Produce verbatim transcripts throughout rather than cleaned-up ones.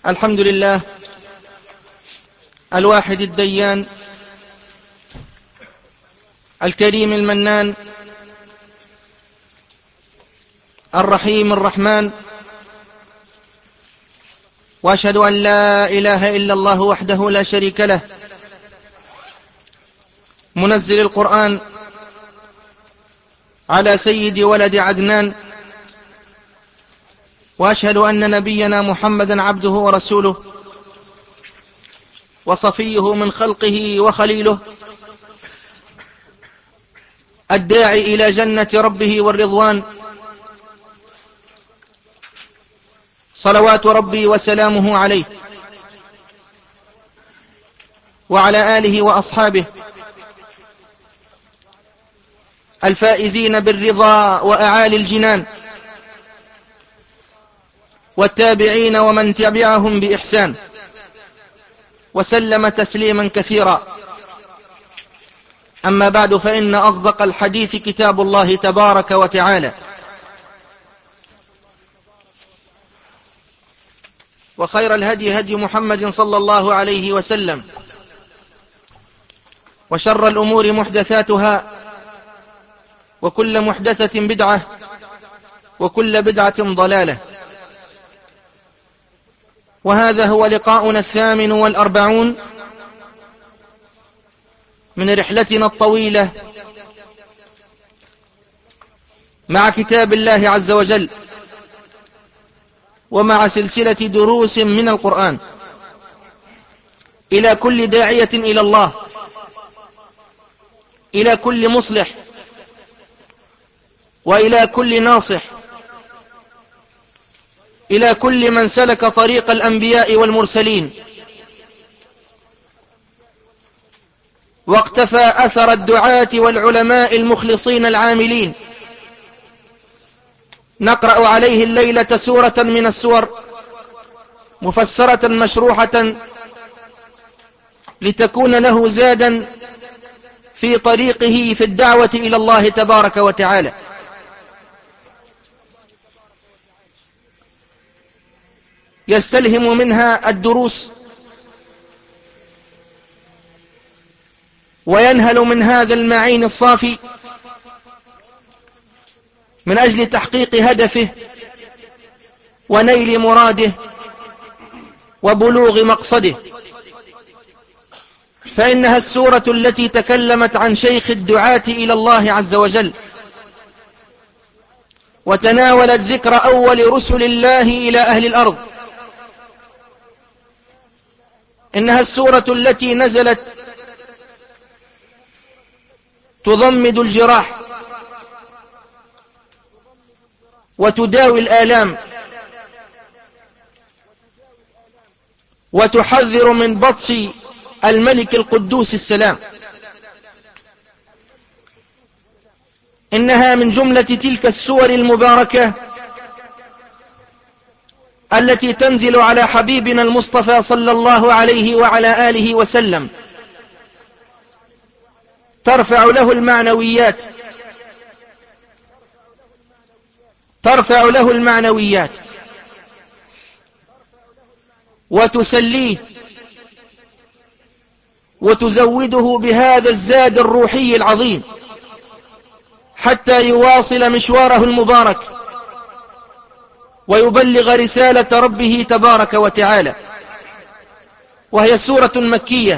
الحمد لله الواحد الديان الكريم المنان الرحيم الرحمن، وأشهد أن لا إله إلا الله وحده لا شريك له، منزل القرآن على سيد ولد عدنان، وأشهد أن نبينا محمدا عبده ورسوله وصفيه من خلقه وخليله، الداعي إلى جنة ربه والرضوان، صلوات ربي وسلامه عليه وعلى آله وأصحابه الفائزين بالرضا وأعالي الجنان، والتابعين ومن تبعهم بإحسان، وسلم تسليما كثيرا. أما بعد، فإن أصدق الحديث كتاب الله تبارك وتعالى، وخير الهدي هدي محمد صلى الله عليه وسلم، وشر الأمور محدثاتها، وكل محدثة بدعة، وكل بدعة ضلالة. وهذا هو لقاؤنا الثامن والأربعون من رحلتنا الطويلة مع كتاب الله عز وجل، ومع سلسلة دروس من القرآن، إلى كل داعية إلى الله، إلى كل مصلح، وإلى كل ناصح، إلى كل من سلك طريق الأنبياء والمرسلين واقتفى أثر الدعاة والعلماء المخلصين العاملين. نقرأ عليه الليلة سورة من السور مفسرة مشروحة لتكون له زادا في طريقه في الدعوة إلى الله تبارك وتعالى. يستلهم منها الدروس، وينهل من هذا المعين الصافي من أجل تحقيق هدفه ونيل مراده وبلوغ مقصده. فإنها السورة التي تكلمت عن شيخ الدعاة إلى الله عز وجل، وتناولت ذكر أول رسل الله إلى أهل الأرض. إنها السورة التي نزلت تضمد الجراح وتداوي الآلام، وتحذر من بطش الملك القدوس السلام. إنها من جملة تلك السور المباركة التي تنزل على حبيبنا المصطفى صلى الله عليه وعلى آله وسلم، ترفع له المعنويات ترفع له المعنويات وتسليه وتزوده بهذا الزاد الروحي العظيم، حتى يواصل مشواره المبارك ويبلغ رسالة ربه تبارك وتعالى. وهي سورة مكية،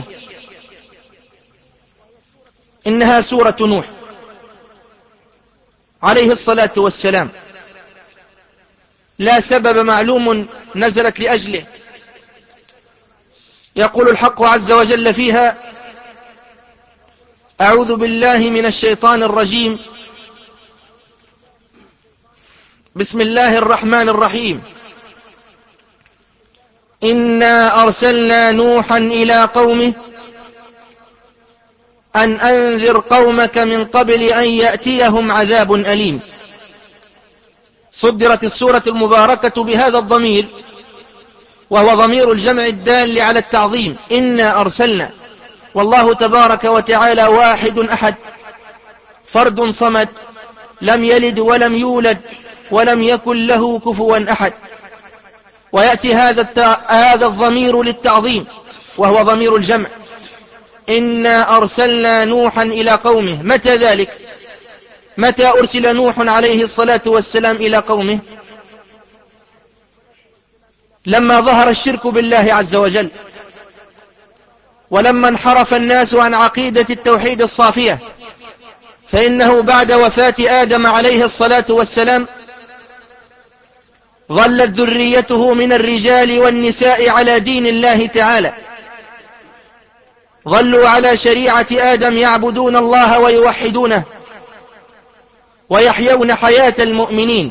إنها سورة نوح عليه الصلاة والسلام. لا سبب معلوم نزلت لأجله. يقول الحق عز وجل فيها: أعوذ بالله من الشيطان الرجيم، بسم الله الرحمن الرحيم. إنا أرسلنا نوحا إلى قومه أن أنذر قومك من قبل أن يأتيهم عذاب أليم. صدرت السورة المباركة بهذا الضمير، وهو ضمير الجمع الدال على التعظيم. إنا أرسلنا، والله تبارك وتعالى واحد أحد، فرد صمد، لم يلد ولم يولد ولم يكن له كفوا أحد. ويأتي هذا الت... هذا الضمير للتعظيم وهو ضمير الجمع. إنا أرسلنا نوحا إلى قومه. متى ذلك؟ متى أرسل نوح عليه الصلاة والسلام إلى قومه؟ لما ظهر الشرك بالله عز وجل، ولما انحرف الناس عن عقيدة التوحيد الصافية، فإنه بعد وفاة آدم عليه الصلاة والسلام ظلت ذريته من الرجال والنساء على دين الله تعالى، ظلوا على شريعة آدم يعبدون الله ويوحدونه ويحيون حياة المؤمنين،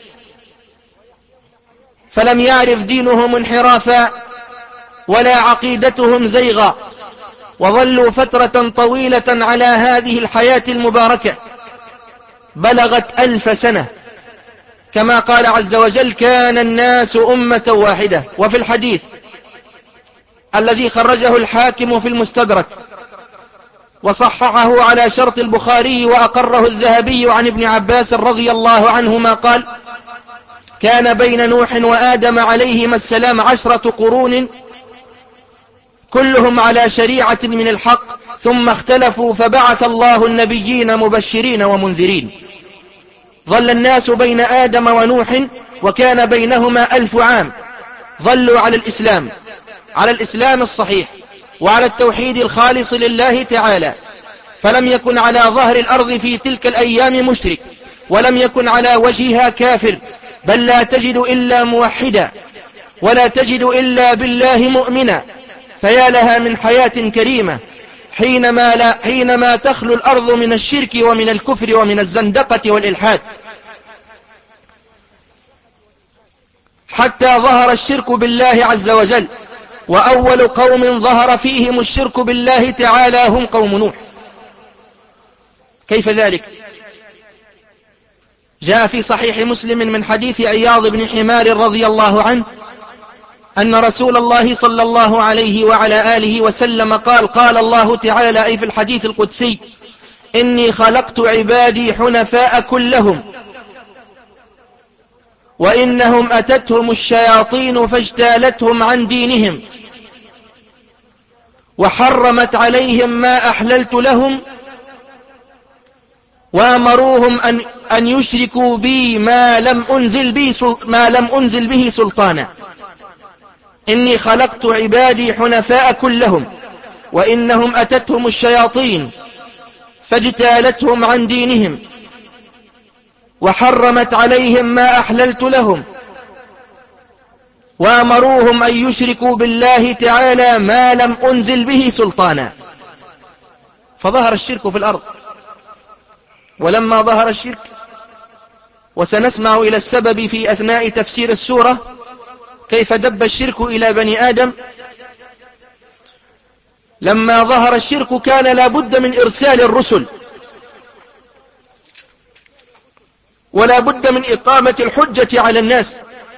فلم يعرف دينهم انحرافا ولا عقيدتهم زيغا، وظلوا فترة طويلة على هذه الحياة المباركة بلغت ألف سنة، كما قال عز وجل: كان الناس أمة واحدة. وفي الحديث الذي خرجه الحاكم في المستدرك وصححه على شرط البخاري وأقره الذهبي عن ابن عباس رضي الله عنهما قال: كان بين نوح وآدم عليهما السلام عشرة قرون كلهم على شريعة من الحق، ثم اختلفوا فبعث الله النبيين مبشرين ومنذرين. ظل الناس بين آدم ونوح وكان بينهما ألف عام، ظلوا على الإسلام، على الإسلام الصحيح وعلى التوحيد الخالص لله تعالى، فلم يكن على ظهر الأرض في تلك الأيام مشرك، ولم يكن على وجهها كافر، بل لا تجد إلا موحدا، ولا تجد إلا بالله مؤمنا. فيا لها من حياة كريمة حينما, لا حينما تخلو الأرض من الشرك ومن الكفر ومن الزندقة والإلحاد، حتى ظهر الشرك بالله عز وجل. وأول قوم ظهر فيهم الشرك بالله تعالى هم قوم نوح. كيف ذلك؟ جاء في صحيح مسلم من حديث عياض بن حمار رضي الله عنه أن رسول الله صلى الله عليه وعلى آله وسلم قال: قال الله تعالى، أي في الحديث القدسي: إني خلقت عبادي حنفاء كلهم، وإنهم أتتهم الشياطين فاجتالتهم عن دينهم، وحرمت عليهم ما أحللت لهم، وأمروهم أن, أن يشركوا بي ما لم أنزل, بي ما لم أنزل به سلطانا. إني خلقت عبادي حنفاء كلهم، وإنهم أتتهم الشياطين فاجتالتهم عن دينهم، وحرمت عليهم ما أحللت لهم، وأمروهم أن يشركوا بالله تعالى ما لم أنزل به سلطانا. فظهر الشرك في الأرض. ولما ظهر الشرك، وسنسمع إلى السبب في أثناء تفسير السورة كيف دب الشرك إلى بني آدم، لما ظهر الشرك كان لا بد من إرسال الرسل، ولا بد من إقامة الحجة على الناس،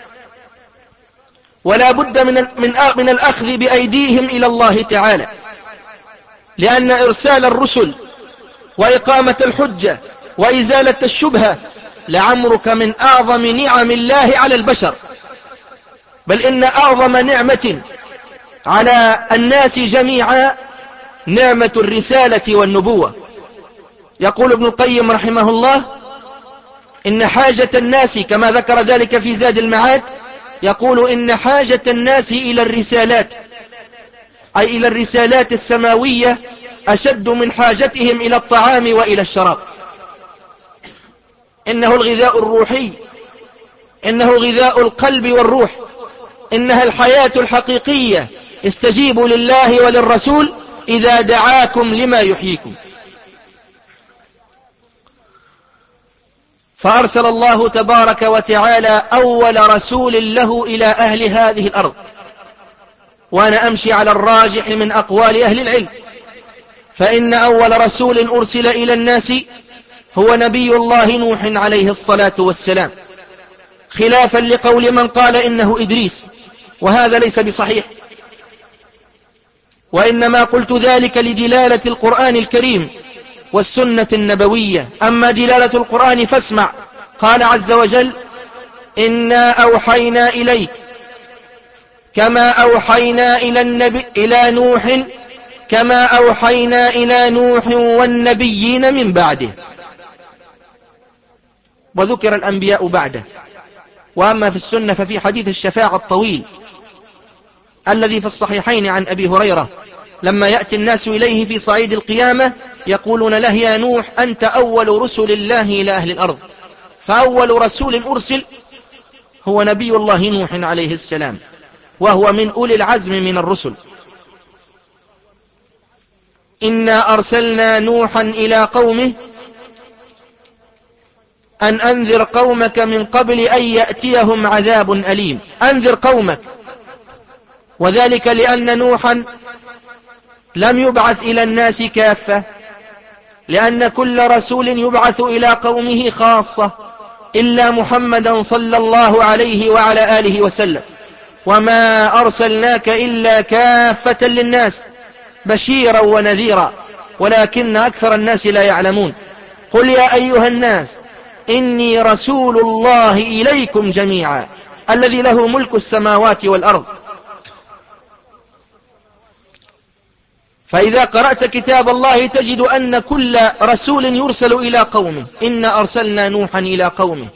ولا بد من من من الأخذ بأيديهم إلى الله تعالى، لأن إرسال الرسل وإقامة الحجة وإزالة الشبهة لعمرك من أعظم نعم الله على البشر، بل إن أعظم نعمة على الناس جميعا نعمة الرسالة والنبوة. يقول ابن القيم رحمه الله: إن حاجة الناس، كما ذكر ذلك في زاد المعاد، يقول: إن حاجة الناس إلى الرسالات، أي إلى الرسالات السماوية، أشد من حاجتهم إلى الطعام وإلى الشراب. إنه الغذاء الروحي، إنه غذاء القلب والروح، إنها الحياة الحقيقية. استجيبوا لله وللرسول إذا دعاكم لما يحييكم. فأرسل الله تبارك وتعالى أول رسول له إلى أهل هذه الأرض، وأنا أمشي على الراجح من أقوال أهل العلم، فإن أول رسول أرسل إلى الناس هو نبي الله نوح عليه الصلاة والسلام، خلافا لقول من قال إنه إدريس، وهذا ليس بصحيح، وإنما قلت ذلك لدلالة القرآن الكريم والسنة النبوية. أما دلالة القرآن فاسمع: قال عز وجل: إنا أوحينا إليك كما أوحينا إلى, النبي إلى نوح كما أوحينا إلى نوح والنبيين من بعده. وذكر الأنبياء بعده. وأما في السنة ففي حديث الشفاعة الطويل الذي في الصحيحين عن أبي هريرة لما يأتي الناس إليه في صعيد القيامة يقولون له يا نوح أنت أول رسل الله إلى أهل الأرض. فأول رسول أرسل هو نبي الله نوح عليه السلام، وهو من أولي العزم من الرسل. إنا أرسلنا نوحا إلى قومه أن أنذر قومك من قبل أن يأتيهم عذاب أليم. أنذر قومك، وذلك لأن نوحا لم يبعث إلى الناس كافة، لأن كل رسول يبعث إلى قومه خاصة إلا محمدا صلى الله عليه وعلى آله وسلم. وما أرسلناك إلا كافة للناس بشيرا ونذيرا ولكن أكثر الناس لا يعلمون. قل يا أيها الناس إني رسول الله إليكم جميعا الذي له ملك السماوات والأرض. فإذا قرأت كتاب الله تجد أن كل رسول يرسل إلى قومه. إنا أرسلنا نوحا إلى قومه،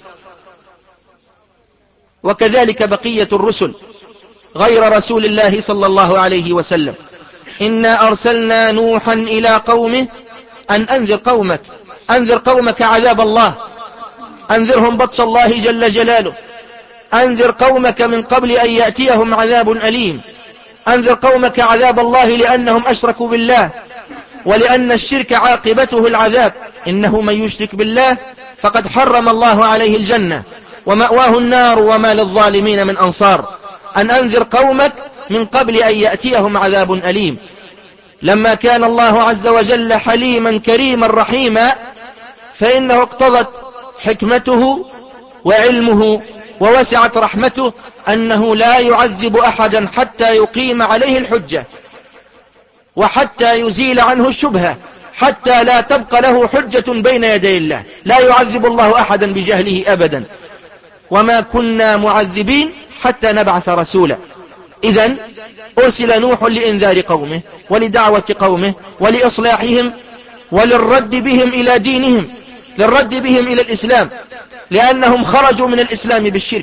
وكذلك بقية الرسل غير رسول الله صلى الله عليه وسلم. إنا أرسلنا نوحا إلى قومه أن أنذر قومك أنذر قومك عذاب الله، أنذرهم بطش الله جل جلاله، أنذر قومك من قبل أن يأتيهم عذاب أليم، أنذر قومك عذاب الله لأنهم أشركوا بالله، ولأن الشرك عاقبته العذاب. إنه من يشرك بالله فقد حرم الله عليه الجنة ومأواه النار وما للظالمين من أنصار. أن أنذر قومك من قبل أن يأتيهم عذاب أليم. لما كان الله عز وجل حليما كريما رحيما فإنه اقتضت حكمته وعلمه ووسعت رحمته أنه لا يعذب أحدا حتى يقيم عليه الحجة وحتى يزيل عنه الشبهة، حتى لا تبقى له حجة بين يدي الله. لا يعذب الله أحدا بجهله أبدا. وما كنا معذبين حتى نبعث رسولا. إذن أرسل نوح لإنذار قومه ولدعوة قومه ولإصلاحهم وللرد بهم إلى دينهم، للرد بهم إلى الإسلام، لأنهم خرجوا من الإسلام بالشرك.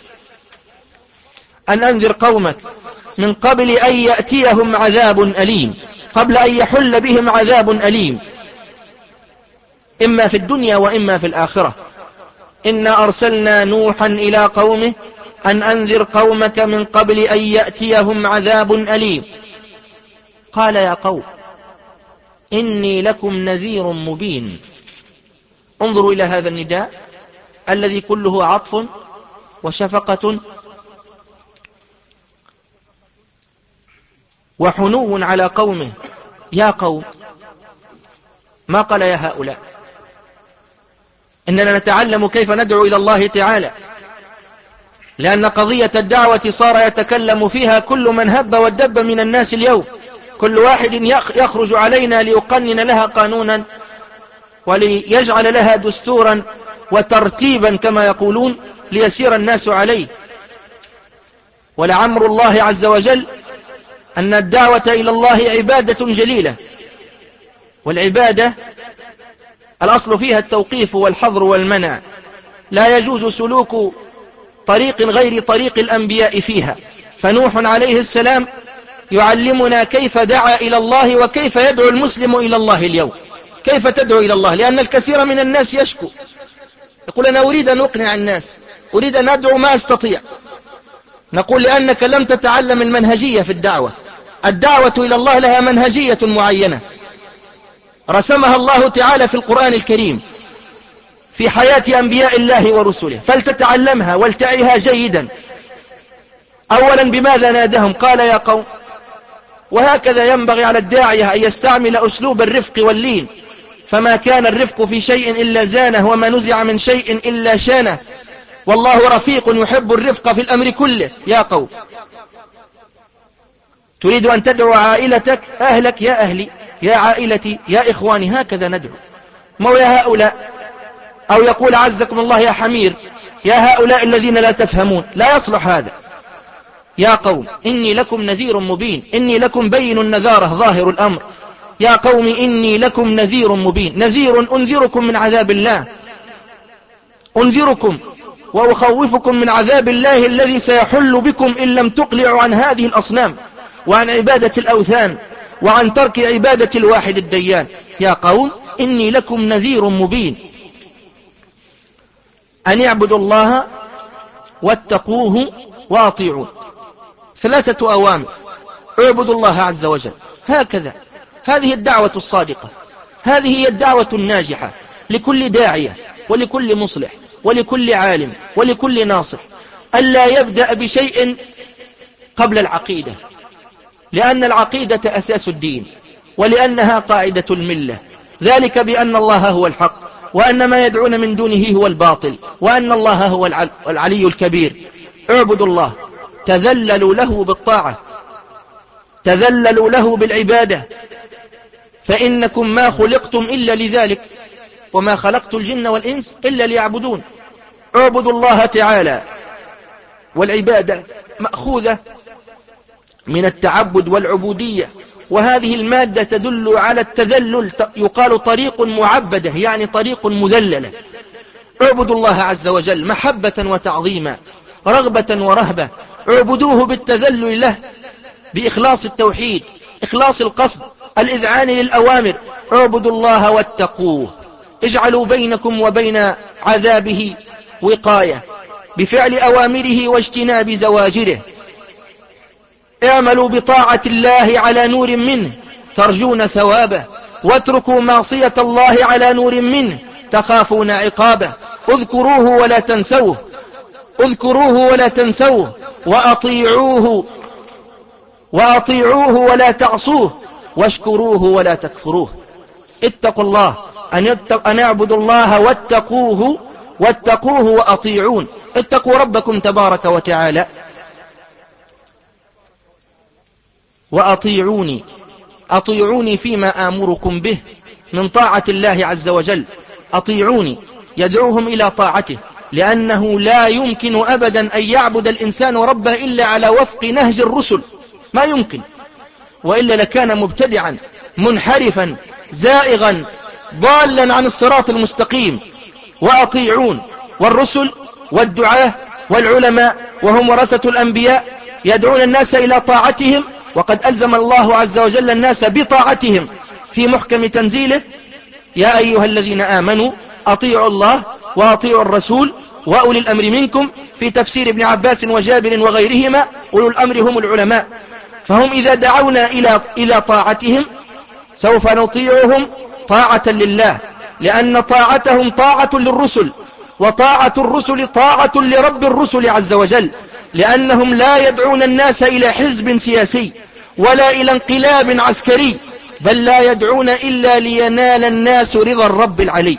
أن أنذر قومك من قبل أن يأتيهم عذاب أليم، قبل أن يحل بهم عذاب أليم إما في الدنيا وإما في الآخرة. إنا أرسلنا نوحا إلى قومه أن أنذر قومك من قبل أن يأتيهم عذاب أليم. قال يا قوم إني لكم نذير مبين. انظروا إلى هذا النداء الذي كله عطف وشفقة وحنو على قومه. يا قوم، ما قال يا هؤلاء. إننا نتعلم كيف ندعو إلى الله تعالى، لأن قضية الدعوة صار يتكلم فيها كل من هب ودب من الناس اليوم. كل واحد يخرج علينا ليقنن لها قانونا وليجعل لها دستورا وترتيبا كما يقولون ليسير الناس عليه. ولعمر الله عز وجل أن الدعوة إلى الله عبادة جليلة، والعبادة الأصل فيها التوقيف والحظر والمنع. لا يجوز سلوك طريق غير طريق الأنبياء فيها. فنوح عليه السلام يعلمنا كيف دعا إلى الله وكيف يدعو المسلم إلى الله اليوم. كيف تدعو إلى الله؟ لأن الكثير من الناس يشكو، يقول أنا أريد أن أقنع الناس، أريد أن أدعو ما أستطيع. نقول لأنك لم تتعلم المنهجية في الدعوة. الدعوة إلى الله لها منهجية معينة رسمها الله تعالى في القرآن الكريم في حياة أنبياء الله ورسله، فلتتعلمها والتعيها جيدا. أولا بماذا نادهم؟ قال يا قوم. وهكذا ينبغي على الداعية أن يستعمل أسلوب الرفق واللين، فما كان الرفق في شيء إلا زانه، وما نزع من شيء إلا شانه، والله رفيق يحب الرفق في الأمر كله. يا قوم، تريد أن تدعو عائلتك، أهلك يا أهلي، يا عائلتي، يا إخواني، هكذا ندعو. مو يا هؤلاء، أو يقول عزكم الله يا حمير، يا هؤلاء الذين لا تفهمون. لا يصلح هذا. يا قوم إني لكم نذير مبين، إني لكم بين النذارة ظاهر الأمر. يا قوم إني لكم نذير مبين، نذير أنذركم من عذاب الله، أنذركم وأخوفكم من عذاب الله الذي سيحل بكم إن لم تقلعوا عن هذه الأصنام وعن عبادة الأوثان وعن ترك عبادة الواحد الديان. يا قوم إني لكم نذير مبين أن يعبدوا الله واتقوه وأطيعون. ثلاثة أوامر: اعبدوا الله عز وجل، هكذا، هذه الدعوة الصادقة، هذه هي الدعوة الناجحة لكل داعية ولكل مصلح ولكل عالم ولكل ناصح، ألا يبدأ بشيء قبل العقيدة، لأن العقيدة أساس الدين ولأنها قاعدة الملة، ذلك بأن الله هو الحق وأن ما يدعون من دونه هو الباطل وأن الله هو العلي الكبير. اعبدوا الله، تذللوا له بالطاعة، تذللوا له بالعبادة، فإنكم ما خلقتم إلا لذلك وما خلقت الجن والإنس إلا ليعبدون. اعبدوا الله تعالى، والعبادة مأخوذة من التعبد والعبودية، وهذه المادة تدل على التذلل، يقال طريق معبدة يعني طريق مذللة. اعبدوا الله عز وجل محبة وتعظيما، رغبة ورهبة، اعبدوه بالتذلل له بإخلاص التوحيد، إخلاص القصد، الإذعان للأوامر. اعبدوا الله واتقوه، اجعلوا بينكم وبين عذابه وقاية بفعل أوامره واجتناب زواجره. اعملوا بطاعة الله على نور منه ترجون ثوابه، واتركوا معصية الله على نور منه تخافون عقابه. اذكروه ولا تنسوه، اذكروه ولا تنسوه، وأطيعوه وأطيعوه ولا تعصوه، واشكروه ولا تكفروه. اتقوا الله، أن اعبدوا الله واتقوه، واتقوه وأطيعون. اتقوا ربكم تبارك وتعالى وأطيعوني، أطيعوني فيما آمركم به من طاعة الله عز وجل. أطيعوني يدعوهم إلى طاعته، لأنه لا يمكن أبدا أن يعبد الإنسان ربه إلا على وفق نهج الرسل، ما يمكن، وإلا لكان مبتدعا منحرفا زائغا ضالا عن الصراط المستقيم. وأطيعون، والرسل والدعاة والعلماء وهم ورثة الأنبياء يدعون الناس إلى طاعتهم، وقد ألزم الله عز وجل الناس بطاعتهم في محكم تنزيله: يا أيها الذين آمنوا أطيعوا الله وأطيعوا الرسول وأولي الأمر منكم. في تفسير ابن عباس وجابر وغيرهما أولو الأمر هم العلماء، فهم إذا دعونا إلى إلى طاعتهم سوف نطيعهم طاعة لله، لأن طاعتهم طاعة للرسل، وطاعة الرسل طاعة لرب الرسل عز وجل، لأنهم لا يدعون الناس إلى حزب سياسي ولا إلى انقلاب عسكري، بل لا يدعون إلا لينال الناس رضا الرب العلي.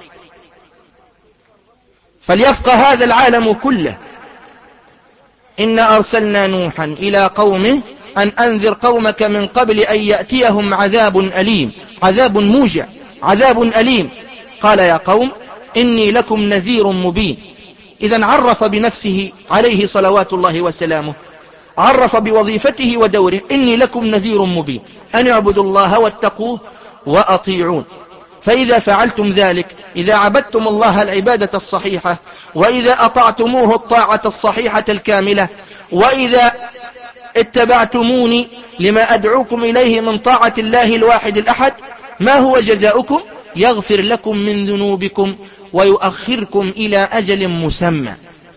فليفقه هذا العالم كله: إنا أرسلنا نوحا إلى قومه أن أنذر قومك من قبل أن يأتيهم عذاب أليم، عذاب موجع، عذاب أليم. قال: يا قوم إني لكم نذير مبين. إذن عرف بنفسه عليه صلوات الله وسلامه، عرف بوظيفته ودوره: إني لكم نذير مبين، أن اعبدوا الله واتقوه وأطيعون. فإذا فعلتم ذلك، إذا عبدتم الله العبادة الصحيحة، وإذا أطعتموه الطاعة الصحيحة الكاملة، وإذا اتبعتموني لما أدعوكم إليه من طاعة الله الواحد الأحد، ما هو جزاؤكم؟ يغفر لكم من ذنوبكم ويؤخركم إلى أجل مسمى.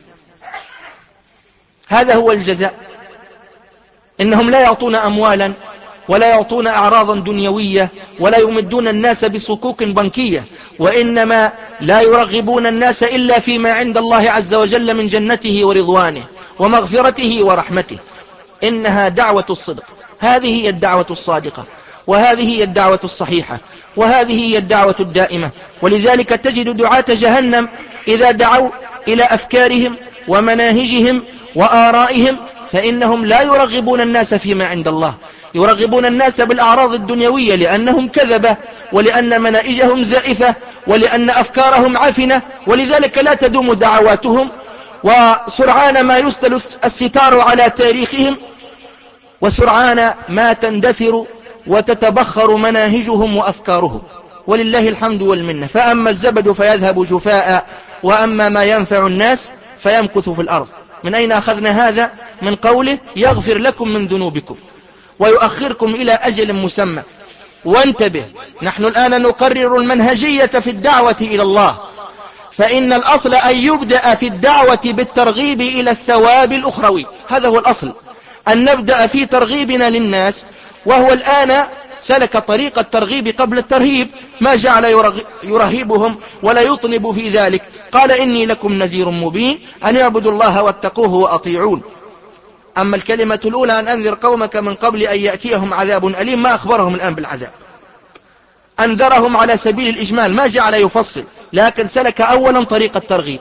هذا هو الجزاء. إنهم لا يعطون أموالا ولا يعطون أعراضا دنيوية ولا يمدون الناس بصكوك بنكية، وإنما لا يرغبون الناس إلا فيما عند الله عز وجل من جنته ورضوانه ومغفرته ورحمته. إنها دعوة الصدق، هذه هي الدعوة الصادقة، وهذه هي الدعوة الصحيحة، وهذه هي الدعوة الدائمة. ولذلك تجد دعاة جهنم إذا دعوا إلى أفكارهم ومناهجهم وآرائهم فإنهم لا يرغبون الناس فيما عند الله، يرغبون الناس بالأعراض الدنيوية، لأنهم كذبة، ولأن منائجهم زائفة، ولأن أفكارهم عفنة، ولذلك لا تدوم دعواتهم وسرعان ما يسدل الستار على تاريخهم، وسرعان ما تندثر وتتبخر مناهجهم وأفكارهم، ولله الحمد والمنة. فأما الزبد فيذهب جفاء، وأما ما ينفع الناس فيمكث في الأرض. من أين أخذنا هذا؟ من قوله يغفر لكم من ذنوبكم ويؤخركم إلى أجل مسمى. وانتبه، نحن الآن نقرر المنهجية في الدعوة إلى الله، فإن الأصل أن يبدأ في الدعوة بالترغيب إلى الثواب الأخروي. هذا هو الأصل، أن نبدأ في ترغيبنا للناس، وهو الآن سلك طريق الترغيب قبل الترهيب، ما جعل يرهبهم ولا يطنب في ذلك. قال إني لكم نذير مبين أن يعبدوا الله واتقوه وأطيعون. أما الكلمة الأولى أن أنذر قومك من قبل أن يأتيهم عذاب أليم، ما أخبرهم الآن بالعذاب، أنذرهم على سبيل الإجمال، ما جعل يفصل، لكن سلك أولا طريق الترغيب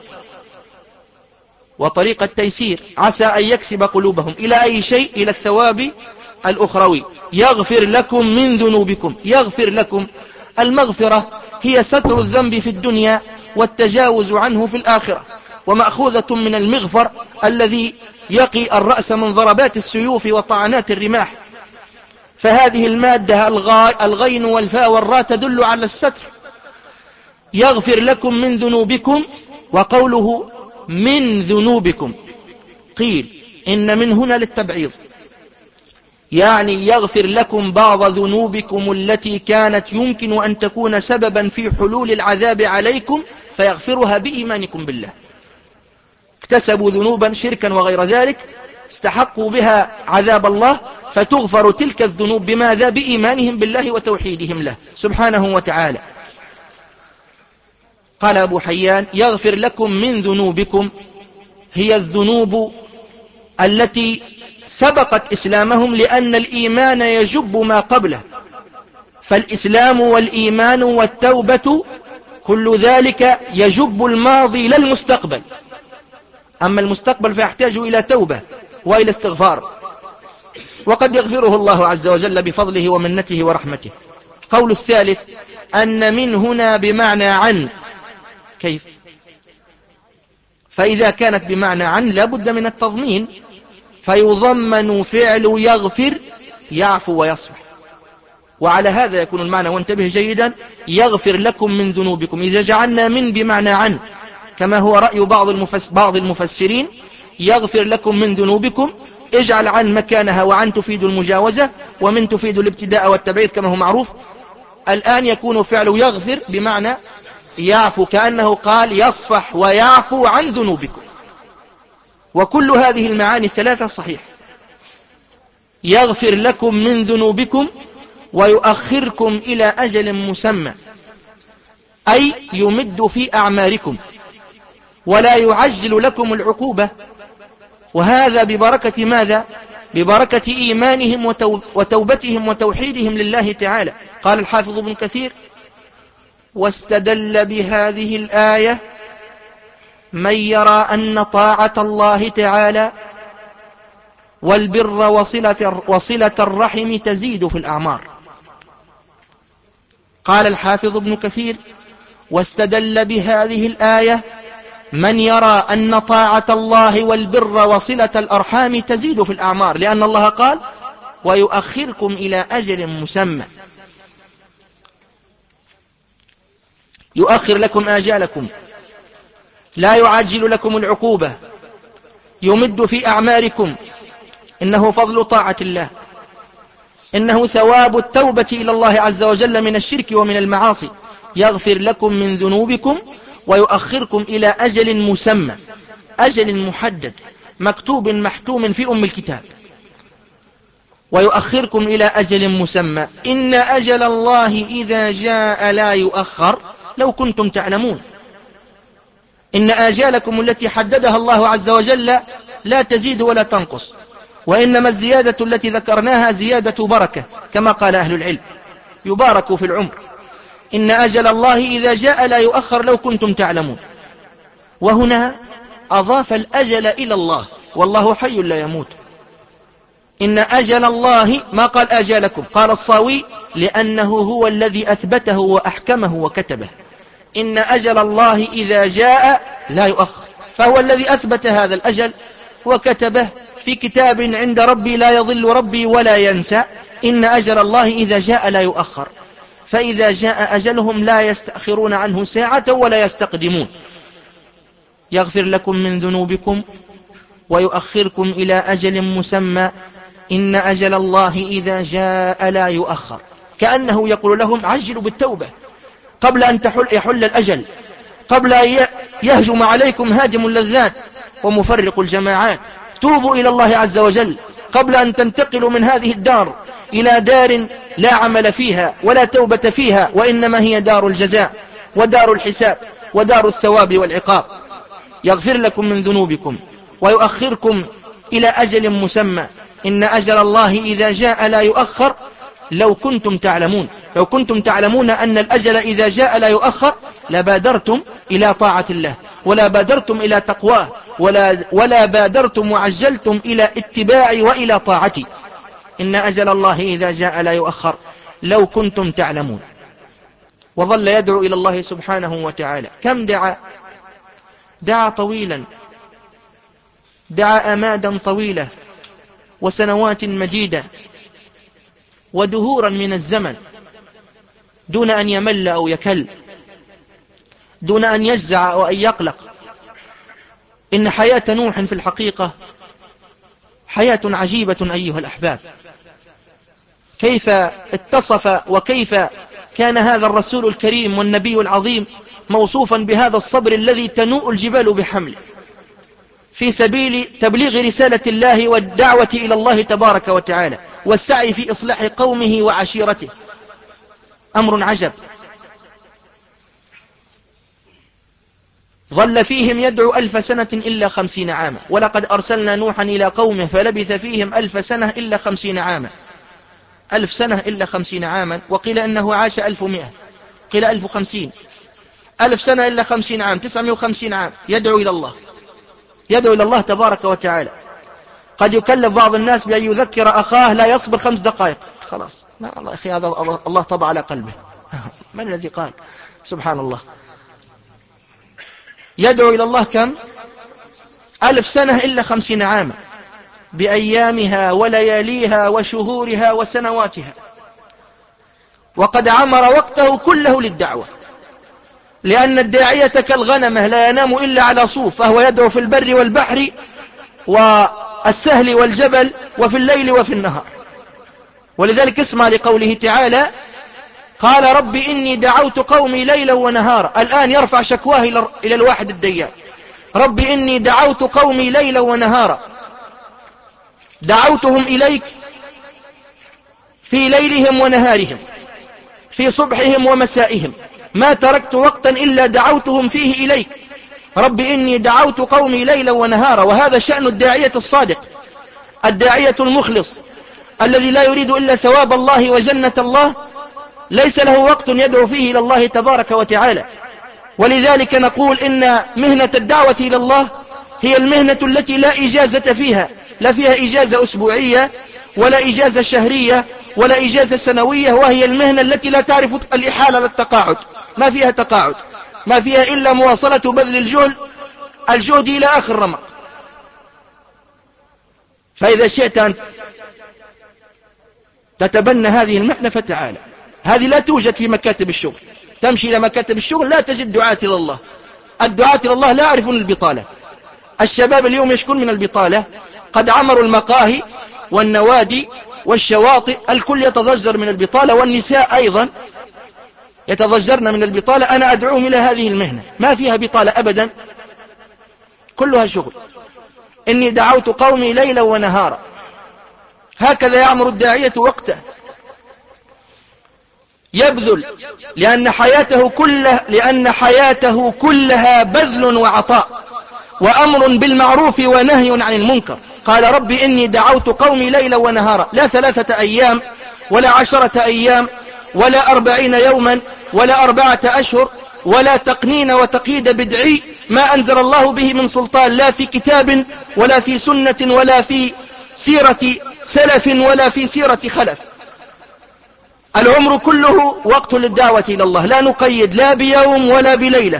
وطريق التيسير، عسى أن يكسب قلوبهم إلى أي شيء؟ إلى الثواب الأخروي. يغفر لكم من ذنوبكم. يغفر لكم، المغفرة هي ستر الذنب في الدنيا والتجاوز عنه في الآخرة، ومأخوذة من المغفر الذي يقي الرأس من ضربات السيوف وطعنات الرماح. فهذه المادة الغين والفاء والراء تدل على الستر. يغفر لكم من ذنوبكم، وقوله من ذنوبكم قيل إن من هنا للتبعيض، يعني يغفر لكم بعض ذنوبكم التي كانت يمكن أن تكون سببا في حلول العذاب عليكم، فيغفرها بإيمانكم بالله. اكتسبوا ذنوبا شركا وغير ذلك استحقوا بها عذاب الله، فتغفر تلك الذنوب بماذا؟ بإيمانهم بالله وتوحيدهم له سبحانه وتعالى. قال أبو حيان يغفر لكم من ذنوبكم، هي الذنوب التي سبقت إسلامهم، لأن الإيمان يجب ما قبله، فالإسلام والإيمان والتوبة كل ذلك يجب الماضي للمستقبل، أما المستقبل فيحتاج إلى توبة وإلى استغفار، وقد يغفره الله عز وجل بفضله ومنته ورحمته. قول الثالث أن من هنا بمعنى عن. كيف؟ فإذا كانت بمعنى عن لابد من التضمين، فيضمن فعل يغفر يعفو ويصفح، وعلى هذا يكون المعنى. وانتبه جيدا، يغفر لكم من ذنوبكم، إذا جعلنا من بمعنى عن كما هو رأي بعض المفس بعض المفسرين، يغفر لكم من ذنوبكم، اجعل عن مكانها، وعن تفيد المجاوزة، ومن تفيد الابتداء والتبعيد كما هو معروف. الآن يكون فعل يغفر بمعنى يعفو، كأنه قال يصفح ويعفو عن ذنوبكم. وكل هذه المعاني الثلاثة صحيح. يغفر لكم من ذنوبكم ويؤخركم إلى أجل مسمى، أي يمد في أعماركم ولا يعجل لكم العقوبة، وهذا ببركة ماذا؟ ببركة إيمانهم وتوبتهم وتوحيدهم لله تعالى. قال الحافظ ابن كثير واستدل بهذه الآية من يرى أن طاعة الله تعالى والبر وصلة, وصلة الرحم تزيد في الأعمار. قال الحافظ ابن كثير واستدل بهذه الآية من يرى أن طاعة الله والبر وصلة الأرحام تزيد في الأعمار، لأن الله قال ويؤخركم إلى أجل مسمى، يؤخر لكم آجالكم، لا يعجل لكم العقوبة، يمد في أعماركم. إنه فضل طاعة الله، إنه ثواب التوبة إلى الله عز وجل من الشرك ومن المعاصي. يغفر لكم من ذنوبكم ويؤخركم إلى أجل مسمى، أجل محدد مكتوب محتوم في أم الكتاب. ويؤخركم إلى أجل مسمى إن أجل الله إذا جاء لا يؤخر لو كنتم تعلمون. إن آجالكم التي حددها الله عز وجل لا تزيد ولا تنقص، وإنما الزيادة التي ذكرناها زيادة بركة كما قال أهل العلم، يبارك في العمر. إن أجل الله إذا جاء لا يؤخر لو كنتم تعلمون. وهنا أضاف الأجل إلى الله، والله حي لا يموت. إن أجل الله، ما قال آجالكم، قال الصاوي لأنه هو الذي أثبته وأحكمه وكتبه. إن أجل الله إذا جاء لا يؤخر، فهو الذي أثبت هذا الأجل وكتبه في كتاب عند ربي لا يضل ربي ولا ينسى، إن أجل الله إذا جاء لا يؤخر، فإذا جاء أجلهم لا يستأخرون عنه ساعة ولا يستقدمون. يغفر لكم من ذنوبكم ويؤخركم إلى أجل مسمى، إن أجل الله إذا جاء لا يؤخر. كأنه يقول لهم عجلوا بالتوبة قبل أن تحل يحل الأجل، قبل أن يهجم عليكم هاجم اللذات ومفرق الجماعات. توبوا إلى الله عز وجل قبل أن تنتقلوا من هذه الدار إلى دار لا عمل فيها ولا توبة فيها، وإنما هي دار الجزاء ودار الحساب ودار الثواب والعقاب. يغفر لكم من ذنوبكم ويؤخركم إلى أجل مسمى، إن أجل الله إذا جاء لا يؤخر. لو كنتم تعلمون لو كنتم تعلمون أن الأجل إذا جاء لا يؤخر لبادرتم إلى طاعة الله، ولا بادرتم إلى تقواه، ولا, ولا بادرتم وعجلتم إلى اتباعي وإلى طاعتي. إن أجل الله إذا جاء لا يؤخر لو كنتم تعلمون. وظل يدعو إلى الله سبحانه وتعالى. كم دعا؟ دعا طويلا، دعا أمادا طويلة وسنوات مديدة ودهورا من الزمن دون أن يمل أو يكل، دون أن يجزع أو أن يقلق. إن حياة نوح في الحقيقة حياة عجيبة أيها الأحباب. كيف اتصف وكيف كان هذا الرسول الكريم والنبي العظيم موصوفا بهذا الصبر الذي تنوء الجبال بحمله في سبيل تبليغ رسالة الله والدعوة إلى الله تبارك وتعالى والسعي في إصلاح قومه وعشيرته. أمر عجب. ظل فيهم يدعو ألف سنة إلا خمسين عاما، ولقد أرسلنا نوحا إلى قومه فلبث فيهم ألف سنة إلا خمسين عاما. ألف سنة إلا خمسين عاما، وقيل أنه عاش ألف مئة، قيل ألف خمسين. ألف سنة إلا خمسين عام، تسعمائة وخمسين عام يدعو إلى الله، يدعو إلى الله تبارك وتعالى. قد يكلف بعض الناس بأن يذكر أخاه لا يصبر خمس دقائق، خلاص ما الله أخي هذا الله طبع على قلبه. من الذي قال؟ سبحان الله. يدعو إلى الله كم؟ ألف سنة إلا خمسين عاما، بأيامها ولياليها وشهورها وسنواتها، وقد عمر وقته كله للدعوة، لأن الداعية كالغنمة لا ينام إلا على صوف، فهو يدعو في البر والبحر والسهل والجبل وفي الليل وفي النهار. ولذلك اسمع لقوله تعالى: قال رب إني دعوت قومي ليلا ونهارا. الآن يرفع شكواه إلى الواحد الديان: رب إني دعوت قومي ليلا ونهارا، دعوتهم إليك في ليلهم ونهارهم، في صبحهم ومسائهم، ما تركت وقتا إلا دعوتهم فيه إليك. رب إني دعوت قومي ليلا ونهارا. وهذا شأن الداعية الصادق، الداعية المخلص الذي لا يريد إلا ثواب الله وجنة الله، ليس له وقت يدعو فيه إلى الله تبارك وتعالى. ولذلك نقول إن مهنة الدعوة إلى الله هي المهنة التي لا إجازة فيها، لا فيها إجازة أسبوعية ولا إجازة شهرية ولا إجازة سنوية، وهي المهنة التي لا تعرف الإحالة للتقاعد، ما فيها تقاعد، ما فيها إلا مواصلة بذل الجهد الجهد إلى آخر رمق. فإذا شئت أن تتبنى هذه المهنة فتعالى. هذه لا توجد في مكاتب الشغل. تمشي إلى مكاتب الشغل لا تجد دعاة إلى الله. الدعاة إلى الله لا يعرفون البطالة. الشباب اليوم يشكون من البطالة، قد عمروا المقاهي والنوادي والشواطئ، الكل يتضجر من البطالة، والنساء أيضا يتضجرن من البطالة. أنا أدعوهم إلى هذه المهنة، ما فيها بطالة أبدا، كلها شغل. إني دعوت قومي ليلا ونهارا. هكذا يعمر الداعية وقته، يبذل، لأن حياته كلها لأن حياته كلها بذل وعطاء وأمر بالمعروف ونهي عن المنكر. قال رب إني دعوت قومي ليلا ونهارا، لا ثلاثة أيام ولا عشرة أيام ولا أربعين يوما ولا أربعة أشهر ولا تقنين وتقييد بدعي ما أنزل الله به من سلطان، لا في كتاب ولا في سنة ولا في سيرة سلف ولا في سيرة خلف. العمر كله وقت للدعوة إلى الله، لا نقيد لا بيوم ولا بليلة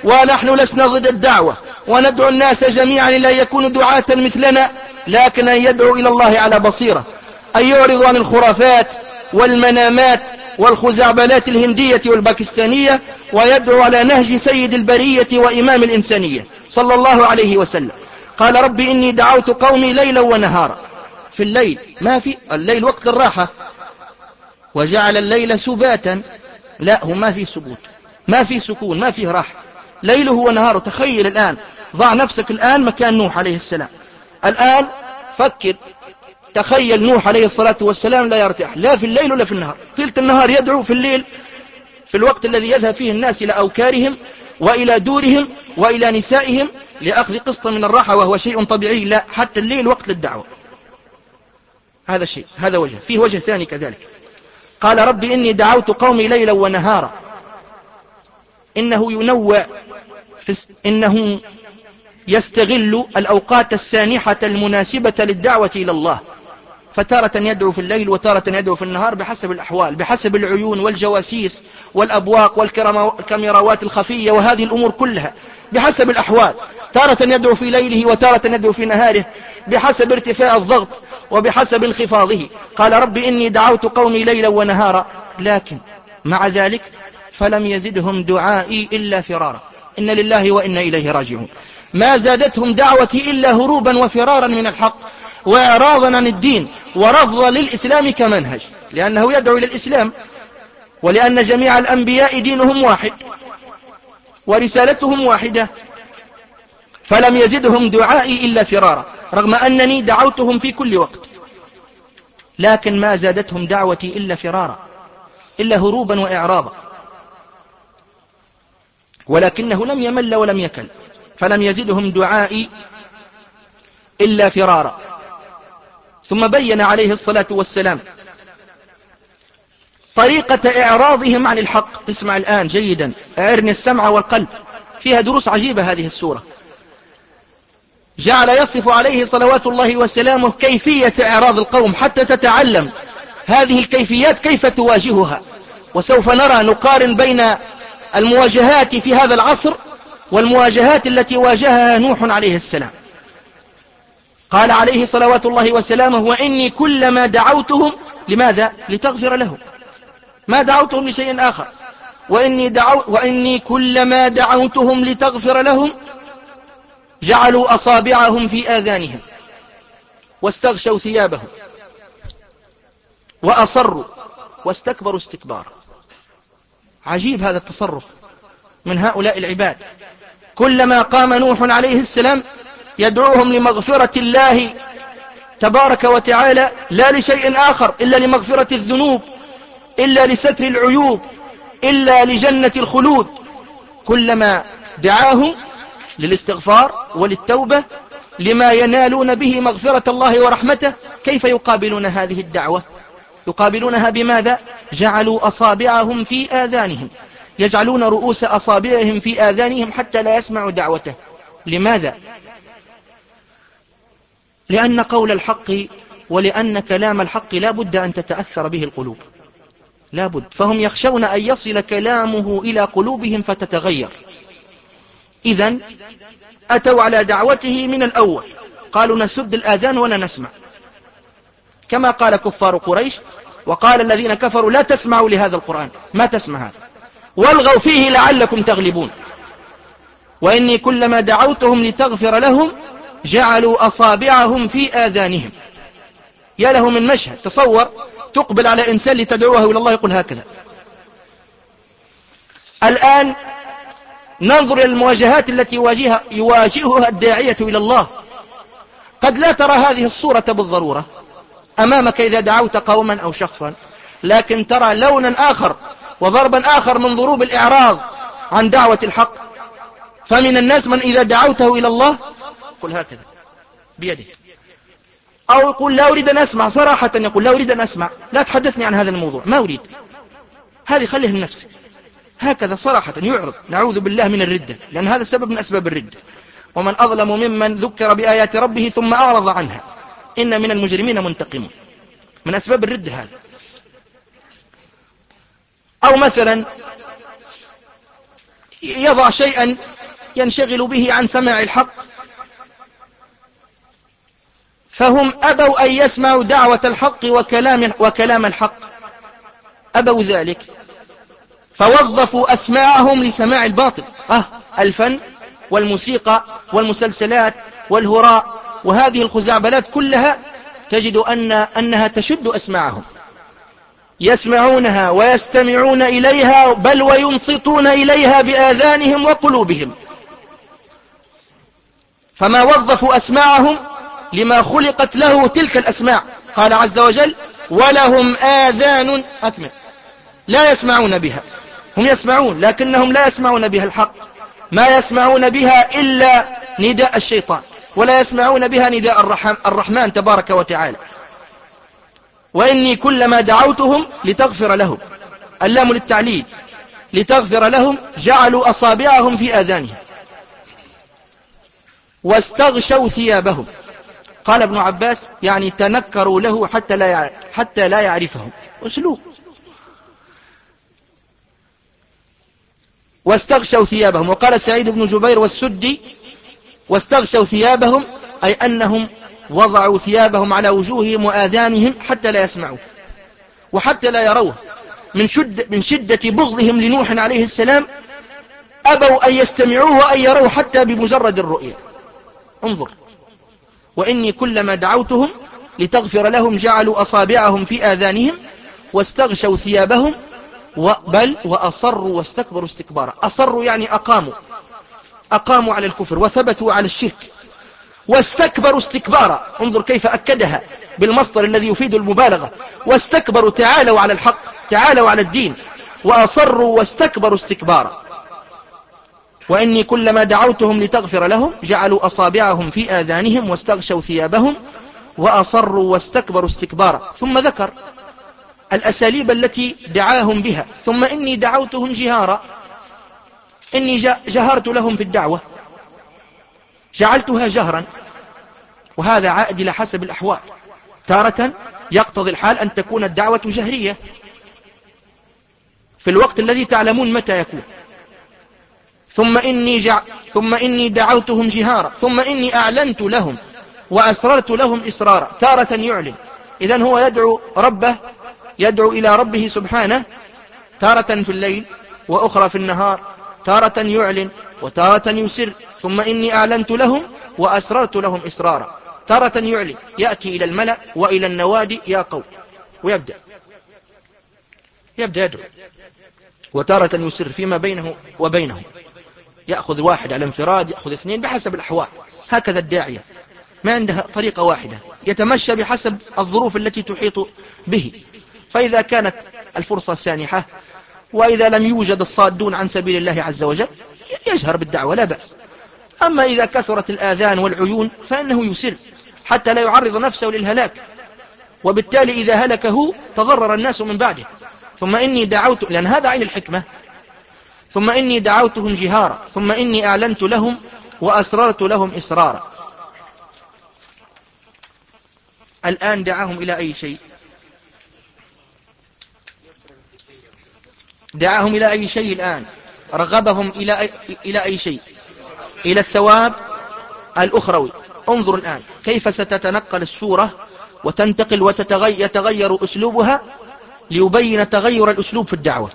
ونحن لسنا ضد الدعوة، وندعو الناس جميعا لا يكونوا دعاة مثلنا، لكن أن يدعو إلى الله على بصيرة، أن يعرضوا عن الخرافات والمنامات والخزعبلات الهندية والباكستانية، ويدعو على نهج سيد البرية وإمام الإنسانية صلى الله عليه وسلم. قال رب إني دعوت قومي ليلا ونهارا. في الليل، ما في الليل وقت الراحة، وجعل الليل سباتا، لا هو ما في سبوت، ما في سكون، ما فيه راحة، ليله ونهاره. تخيل الآن، ضع نفسك الآن مكان نوح عليه السلام، الآن فكر، تخيل نوح عليه الصلاة والسلام لا يرتاح لا في الليل ولا في النهار، طيلة النهار يدعو، في الليل في الوقت الذي يذهب فيه الناس إلى أوكارهم وإلى دورهم وإلى نسائهم لأخذ قسط من الراحة، وهو شيء طبيعي، لا حتى الليل وقت للدعوة. هذا شيء، هذا وجه. فيه وجه ثاني كذلك، قال رب إني دعوت قومي ليلا ونهارا. إنه ينوع، إنه يستغل الأوقات السانحة المناسبة للدعوة إلى الله، فتارة يدعو في الليل وتارة يدعو في النهار بحسب الأحوال، بحسب العيون والجواسيس والأبواق والكاميراوات الخفية وهذه الأمور كلها، بحسب الأحوال، تارة يدعو في ليله وتارة يدعو في نهاره، بحسب ارتفاع الضغط وبحسب انخفاضه. قال رب إني دعوت قومي ليلا ونهارا، لكن مع ذلك فلم يزدهم دعائي إلا فرارا. إن لله وإنا إليه راجعون. ما زادتهم دعوتي إلا هروبا وفرارا من الحق وإعراضا عن الدين ورفضا للإسلام كمنهج، لأنه يدعو إلى الإسلام، ولأن جميع الأنبياء دينهم واحد ورسالتهم واحدة. فلم يزدهم دعائي إلا فرارا، رغم أنني دعوتهم في كل وقت، لكن ما زادتهم دعوتي إلا فرارا، إلا هروبا وإعراضا. ولكنه لم يمل ولم يكل، فلم يزدهم دعائي إلا فرارا. ثم بين عليه الصلاة والسلام طريقة إعراضهم عن الحق. اسمع الآن جيدا، أعرني السمع والقلب، فيها دروس عجيبة هذه السورة. جعل يصف عليه صلوات الله وسلامه كيفية إعراض القوم حتى تتعلم هذه الكيفيات كيف تواجهها. وسوف نرى نقارن بين المواجهات في هذا العصر والمواجهات التي واجهها نوح عليه السلام. قال عليه صلوات الله وسلامه وإني كلما دعوتهم، لماذا؟ لتغفر لهم، ما دعوتهم لشيء آخر. وإني, دعو وإني كلما دعوتهم لتغفر لهم جعلوا أصابعهم في آذانهم واستغشوا ثيابهم وأصروا واستكبروا استكبارا. عجيب هذا التصرف من هؤلاء العباد. كلما قام نوح عليه السلام يدعوهم لمغفرة الله تبارك وتعالى، لا لشيء آخر إلا لمغفرة الذنوب، إلا لستر العيوب، إلا لجنة الخلود. كلما دعاهم للاستغفار وللتوبة لما ينالون به مغفرة الله ورحمته، كيف يقابلون هذه الدعوة؟ يقابلونها بماذا؟ جعلوا أصابعهم في آذانهم، يجعلون رؤوس أصابعهم في آذانهم حتى لا يسمعوا دعوته. لماذا؟ لأن قول الحق ولأن كلام الحق لا بد أن تتأثر به القلوب، لا بد. فهم يخشون أن يصل كلامه إلى قلوبهم فتتغير. إذن أتوا على دعوته من الأول، قالوا نسد الآذان ولا نسمع، كما قال كفار قريش وقال الذين كفروا لا تسمعوا لهذا القرآن، ما تسمع هذا، والغوا فيه لعلكم تغلبون. وإني كلما دعوتهم لتغفر لهم جعلوا أصابعهم في آذانهم. يا له من مشهد، تصور تقبل على إنسان لتدعوه إلى الله يقول هكذا. الآن ننظر إلى المواجهات التي يواجهها, يواجهها الداعية إلى الله. قد لا ترى هذه الصورة بالضرورة أمامك إذا دعوت قوما أو شخصا، لكن ترى لونا آخر وضربا آخر من ضروب الإعراض عن دعوة الحق. فمن الناس من إذا دعوته إلى الله قل هكذا بيده، أو يقول لا أريد أن أسمع، صراحة يقول لا أريد أن أسمع، لا تحدثني عن هذا الموضوع، ما أريد، هذه خليه لنفسي، هكذا صراحة يعرض. نعوذ بالله من الردة، لأن هذا سبب من أسباب الردة. ومن أظلم ممن ذكر بآيات ربه ثم أعرض عنها إن من المجرمين منتقمون، من أسباب الردة هذا. أو مثلا يضع شيئا ينشغل به عن سماع الحق، فهم أبوا أن يسمعوا دعوة الحق وكلام, وكلام الحق، أبوا ذلك، فوظفوا أسماعهم لسماع الباطل. أه الفن والموسيقى والمسلسلات والهراء وهذه الخزعبلات كلها تجد أن أنها تشد أسماعهم، يسمعونها ويستمعون إليها، بل وينصتون إليها بآذانهم وقلوبهم، فما وظفوا أسماعهم لما خلقت له تلك الأسماع. قال عز وجل: ولهم آذان أكمل لا يسمعون بها. هم يسمعون لكنهم لا يسمعون بها الحق، ما يسمعون بها إلا نداء الشيطان، ولا يسمعون بها نداء الرحمن تبارك وتعالى. وإني كلما دعوتهم لتغفر لهم، اللام للتعليل، لتغفر لهم، جعلوا أصابعهم في آذانهم واستغشوا ثيابهم. قال ابن عباس: يعني تنكروا له حتى لا حتى لا يعرفهم. أسلوب. واستغشوا ثيابهم. وقال سعيد بن جبير والسدي: واستغشوا ثيابهم أي أنهم وضعوا ثيابهم على وجوههم وآذانهم حتى لا يسمعوا وحتى لا يروه. من شدة, من شدة بغضهم لنوح عليه السلام أبوا أن يستمعوه وأن يروه حتى بمجرد الرؤية. انظر: وإني كلما دعوتهم لتغفر لهم جعلوا أصابعهم في آذانهم واستغشوا ثيابهم بل وأصروا واستكبروا استكبارا. أصروا يعني أقاموا أقاموا على الكفر وثبتوا على الشرك، واستكبروا استكبارا. انظر كيف أكدها بالمصدر الذي يفيد المبالغة: واستكبروا، تعالوا على الحق، تعالوا على الدين، وأصروا واستكبروا استكبارا. وإني كلما دعوتهم لتغفر لهم جعلوا أصابعهم في آذانهم واستغشوا ثيابهم وأصروا واستكبروا استكبارا. ثم ذكر الأساليب التي دعاهم بها: ثم إني دعوتهم جهارا، إني جهرت لهم في الدعوة، جعلتها جهرا، وهذا عائد إلى حسب الأحوال. تارة يقتضي الحال أن تكون الدعوة جهرية في الوقت الذي تعلمون متى يكون. ثم إني, جع... ثم إني دعوتهم جهارا، ثم إني أعلنت لهم وأسررت لهم إسرارا. تارة يعلن، إذن هو يدعو ربه، يدعو إلى ربه سبحانه تارة في الليل وأخرى في النهار، تارة يعلن وتارة يسر. ثم إني أعلنت لهم وأسررت لهم إسرارا. تارة يعلن، يأتي إلى الملأ وإلى النوادي: يا قوم، ويبدأ يبدأ يدعو. وتارة يسر فيما بينه وبينهم، يأخذ واحد على انفراد، يأخذ اثنين، بحسب الأحوال. هكذا الداعية ما عندها طريقة واحدة، يتمشى بحسب الظروف التي تحيط به. فإذا كانت الفرصة سانحة وإذا لم يوجد الصادون عن سبيل الله عز وجل يجهر بالدعوة لا بأس. أما إذا كثرت الآذان والعيون فإنه يسر حتى لا يعرض نفسه للهلاك، وبالتالي إذا هلكه تضرر الناس من بعده. ثم إني دعوت، لأن هذا عين الحكمة: ثم إني دعوتهم جهارا، ثم إني أعلنت لهم وأسررت لهم إسرارا. الآن دعاهم إلى أي شيء؟ دعاهم إلى أي شيء الآن؟ رغبهم إلى أي, إلى أي شيء؟ إلى الثواب الأخروي. انظر الآن كيف ستتنقل السورة وتنتقل ويتغير أسلوبها ليبين تغير الأسلوب في الدعوة.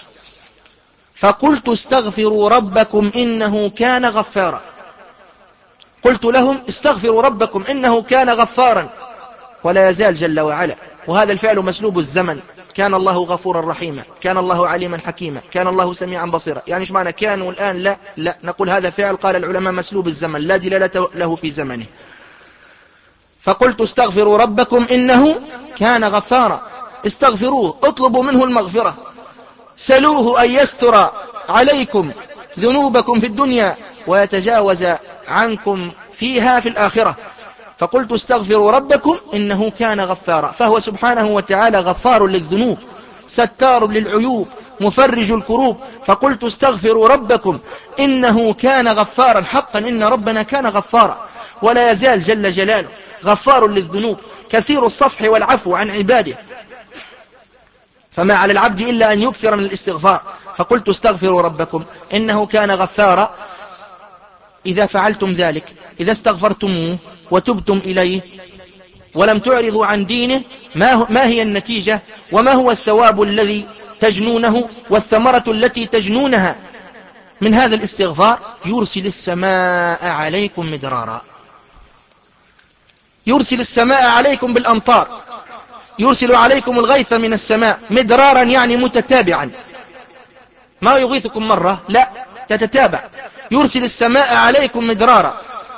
فقلت استغفروا ربكم إنه كان غفارا. قلت لهم استغفروا ربكم إنه كان غفارا، ولا يزال جل وعلا. وهذا الفعل مسلوب الزمن: كان الله غفورا رحيما، كان الله عليما حكيما، كان الله سميعا بصيرا. يعني ايش معنى كان والآن لا لا نقول هذا فعل، قال العلماء مسلوب الزمن لا دلالة له في زمنه. فقلت استغفروا ربكم إنه كان غفارا. استغفروه، اطلبوا منه المغفرة، سلوه أن يستر عليكم ذنوبكم في الدنيا ويتجاوز عنكم فيها في الآخرة. فقلت استغفروا ربكم إنه كان غفارا، فهو سبحانه وتعالى غفار للذنوب، ستار للعيوب، مفرج الكروب. فقلت استغفروا ربكم إنه كان غفارا، حقا إن ربنا كان غفارا ولا يزال جل جلاله غفار للذنوب، كثير الصفح والعفو عن عباده. فما على العبد إلا أن يكثر من الاستغفار. فقلت استغفروا ربكم إنه كان غفارا. إذا فعلتم ذلك، إذا استغفرتموه وتبتم إليه ولم تعرضوا عن دينه، ما, ما هي النتيجة وما هو الثواب الذي تجنونه والثمرة التي تجنونها من هذا الاستغفار؟ يرسل السماء عليكم مدرارا، يرسل السماء عليكم بالأمطار، يرسل عليكم الغيث من السماء مدرارا، يعني متتابعا، ما يغيثكم مرة، لا، تتتابع. يرسل السماء عليكم مدرارا.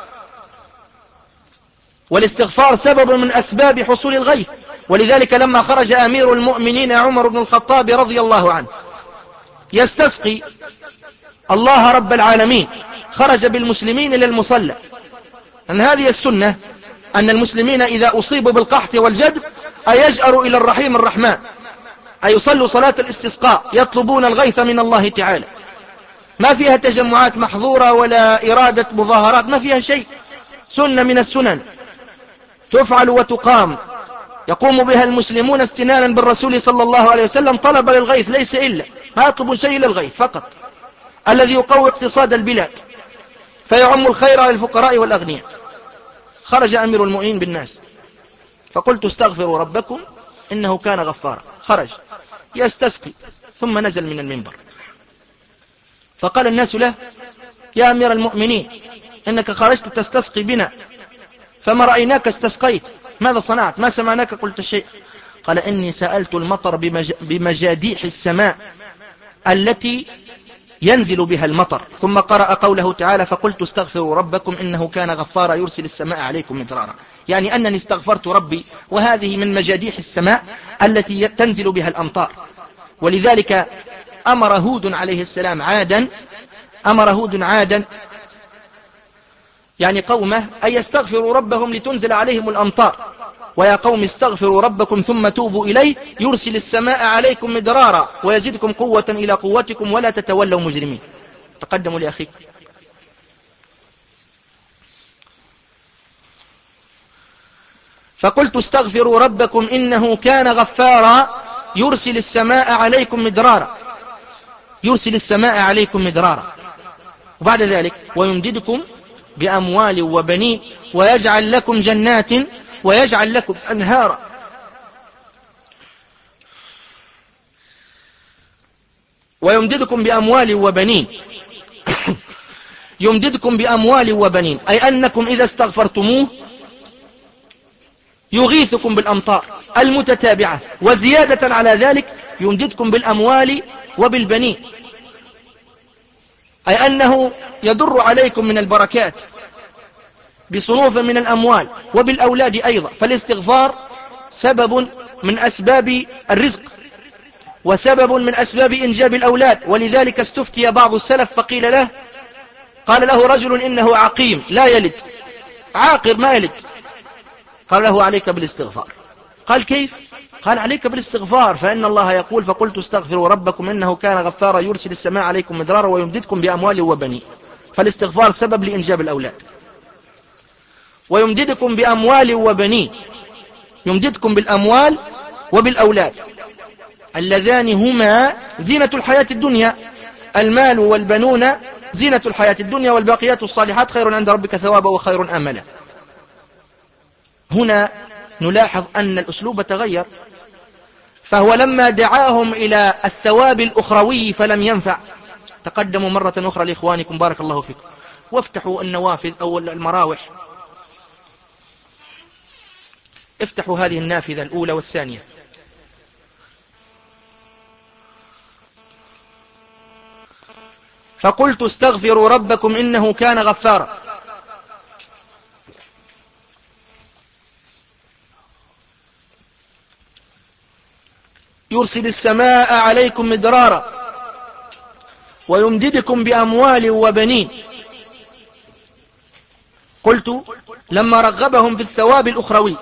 والاستغفار سبب من أسباب حصول الغيث، ولذلك لما خرج أمير المؤمنين عمر بن الخطاب رضي الله عنه يستسقي الله رب العالمين، خرج بالمسلمين إلى المصلى، أن هذه السنة أن المسلمين إذا أصيبوا بالقحط والجدب أيجأروا إلى الرحيم الرحمن، أيصلوا صلاة الاستسقاء يطلبون الغيث من الله تعالى، ما فيها تجمعات محظورة ولا إرادة مظاهرات، ما فيها شيء، سنة من السنن تفعل وتقام يقوم بها المسلمون استنانا بالرسول صلى الله عليه وسلم طلب للغيث، ليس إلا ما يطلبون شيء إلا الغيث فقط، الذي يقوي اقتصاد البلاد فيعم الخير للفقراء والأغنياء. خرج أمير المؤمنين بالناس فقلت استغفروا ربكم إنه كان غفارا، خرج يستسقي ثم نزل من المنبر فقال الناس له: يا أمير المؤمنين إنك خرجت تستسقي بنا فما رأيناك استسقيت، ماذا صنعت؟ ما سمعناك قلت شيء. قال: إني سألت المطر بمج... بمجاديح السماء التي ينزل بها المطر. ثم قرأ قوله تعالى: فقلت استغفروا ربكم إنه كان غفارا يرسل السماء عليكم مدرارا، يعني أنني استغفرت ربي، وهذه من مجاديح السماء التي تنزل بها الأمطار. ولذلك أمر هود عليه السلام عادا أمر هود عادا يعني قومه أن يستغفروا ربهم لتنزل عليهم الأمطار، ويا قوم استغفروا ربكم ثم توبوا إليه يرسل السماء عليكم مدرارا ويزيدكم قوة إلى قوتكم ولا تتولوا مجرمين. تقدموا لأخيكم. فقلت استغفروا ربكم إنه كان غفارا يرسل السماء عليكم مدرارا، يرسل السماء عليكم مدرارا. وبعد ذلك: ويمددكم بأموال وبنين ويجعل لكم جنات ويجعل لكم أنهارا. ويمددكم بأموال وبنين يمددكم بأموال وبنين أي أنكم إذا استغفرتموه يغيثكم بالأمطار المتتابعة، وزيادة على ذلك يمددكم بالأموال وبالبنين، أي أنه يدر عليكم من البركات بصنوف من الأموال وبالأولاد أيضا. فالاستغفار سبب من أسباب الرزق وسبب من أسباب إنجاب الأولاد. ولذلك استفتي بعض السلف فقيل له قال له رجل إنه عقيم لا يلد، عاقر ما يلد، قال له: عليك بالاستغفار. قال: كيف؟ قال: عليك بالاستغفار، فإن الله يقول: فقلت استغفروا ربكم إنه كان غفارا يرسل السماء عليكم مدرارا ويمددكم بأموال وبنين. فالاستغفار سبب لإنجاب الأولاد. ويمددكم بأموال وبنين، يمددكم بالأموال وبالأولاد اللذان هما زينة الحياة الدنيا، المال والبنون زينة الحياة الدنيا والباقيات الصالحات خير عند ربك ثوابا وخير آملا. هنا نلاحظ أن الأسلوب تغير، فهو لما دعاهم إلى الثواب الأخروي فلم ينفع. تقدموا مرة أخرى لإخوانكم بارك الله فيكم وافتحوا النوافذ أو المراوح، افتحوا هذه النافذة الأولى والثانية. فقلت استغفروا ربكم إنه كان غفارا. يرسل السماء عليكم مدرارا ويمددكم بأموال وبنين. قلت لما رغبهم في الثواب الأخروي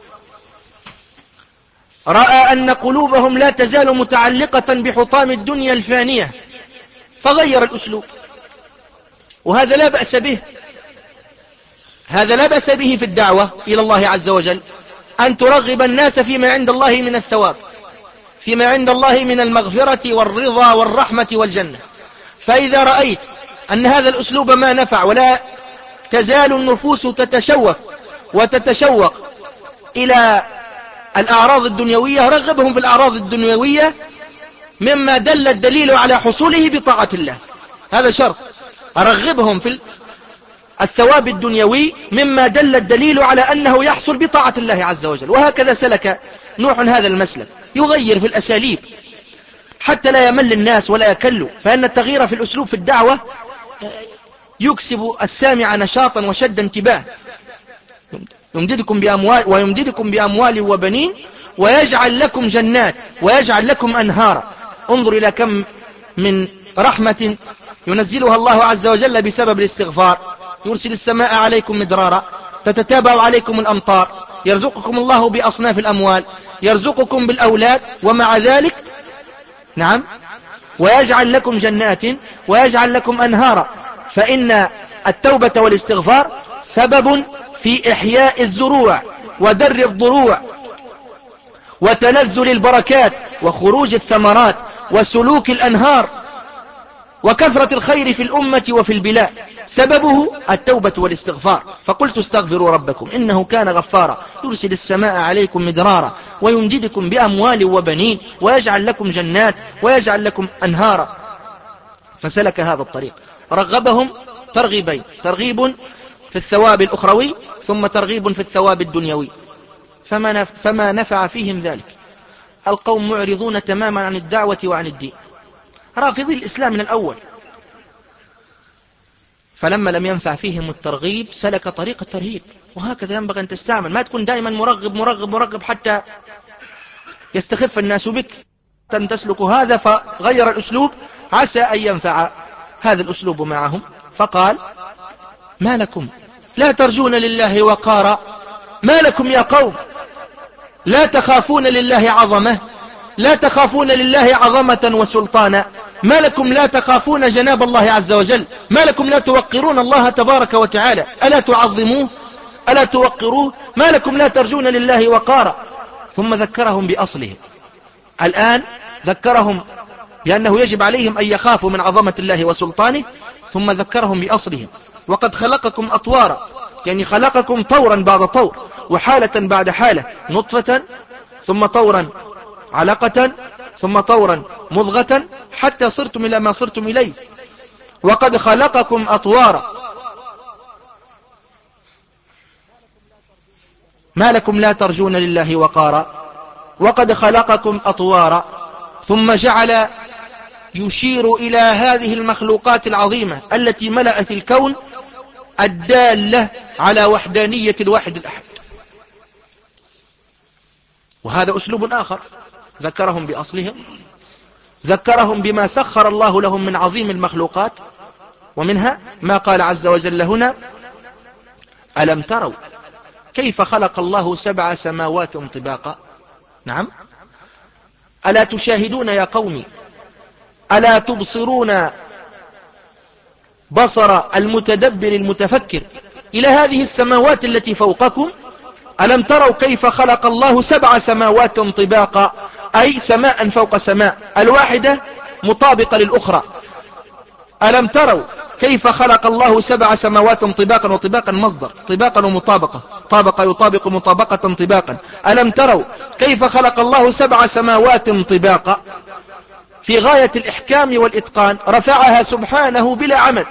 رأى أن قلوبهم لا تزال متعلقة بحطام الدنيا الفانية فغير الأسلوب، وهذا لا بأس به، هذا لا بأس به في الدعوة إلى الله عز وجل، أن ترغب الناس فيما عند الله من الثواب. فيما عند الله من المغفرة والرضا والرحمة والجنة. فإذا رأيت أن هذا الأسلوب ما نفع ولا تزال النفوس تتشوف وتتشوق إلى الأعراض الدنيوية، رغبهم في الأعراض الدنيوية مما دل الدليل على حصوله بطاعة الله. هذا شرط، رغبهم في الثواب الدنيوي مما دل الدليل على أنه يحصل بطاعة الله عز وجل. وهكذا سلك نوح هذا المسلك، يغير في الأساليب حتى لا يمل الناس ولا يكلوا، فإن التغيير في الأسلوب في الدعوة يكسب السامع نشاطا وشد انتباه. يمددكم بأموال ويمددكم بأموال وبنين ويجعل لكم جنات ويجعل لكم أنهارا. انظر إلى كم من رحمة ينزلها الله عز وجل بسبب الاستغفار. يرسل السماء عليكم مدرارا، تتتابع عليكم الأمطار، يرزقكم الله بأصناف الأموال، يرزقكم بالأولاد، ومع ذلك نعم ويجعل لكم جنات ويجعل لكم أنهارا. فإن التوبة والاستغفار سبب في إحياء الزروع ودر الضروع وتنزل البركات وخروج الثمرات وسلوك الأنهار وكثرة الخير في الأمة وفي البلاد، سببه التوبة والاستغفار. فقلت استغفروا ربكم إنه كان غفارا يرسل السماء عليكم مدرارا ويمددكم بأموال وبنين ويجعل لكم جنات ويجعل لكم أنهارا. فسلك هذا الطريق، رغبهم ترغيبين، ترغيب في الثواب الأخروي ثم ترغيب في الثواب الدنيوي، فما فما نفع فيهم ذلك. القوم معرضون تماما عن الدعوة وعن الدين، رافضي الإسلام من الأول. فلما لم ينفع فيهم الترغيب سلك طريق الترهيب. وهكذا ينبغي أن تستعمل، ما تكون دائما مرغب مرغب مرغب حتى يستخف الناس بك. أن تسلك هذا فغير الأسلوب عسى أن ينفع هذا الأسلوب معهم. فقال ما لكم لا ترجون لله وقارا، ما لكم يا قوم لا تخافون لله عظمة، لا تخافون لله عظمة وسلطانا، ما لكم لا تخافون جناب الله عز وجل، ما لكم لا توقرون الله تبارك وتعالى، ألا تعظموه ألا توقروه، ما لكم لا ترجون لله وقارا. ثم ذكرهم بأصله. الآن ذكرهم بأنه يجب عليهم أن يخافوا من عظمة الله وسلطانه، ثم ذكرهم بأصلهم. وقد خلقكم أطوارا، يعني خلقكم طورا بعد طور وحالة بعد حالة، نطفة ثم طورا علقة ثم طورا مضغة حتى صرتم إلى ما صرتم إليه. وقد خلقكم أطوارا، ما لكم لا ترجون لله وقارا، وقد خلقكم أطوارا. ثم جعل يشير إلى هذه المخلوقات العظيمة التي ملأت الكون الدالة على وحدانية الواحد الأحد. وهذا أسلوب آخر، ذكرهم بأصلهم، ذكرهم بما سخر الله لهم من عظيم المخلوقات، ومنها ما قال عز وجل هنا ألم تروا كيف خلق الله سبع سماوات طباقا. نعم، ألا تشاهدون يا قومي، ألا تبصرون بصر المتدبر المتفكر إلى هذه السماوات التي فوقكم. ألم تروا كيف خلق الله سبع سماوات طباقا، أي سماء فوق سماء، الواحدة مطابقة للأخرى. ألم تروا كيف خلق الله سبع سماوات طباقا، وطباقا مصدر، طباقا ومطابقة، طابق يطابق مطابقة طباقا. ألم تروا كيف خلق الله سبع سماوات طباقا، في غاية الإحكام والإتقان، رفعها سبحانه بلا عمد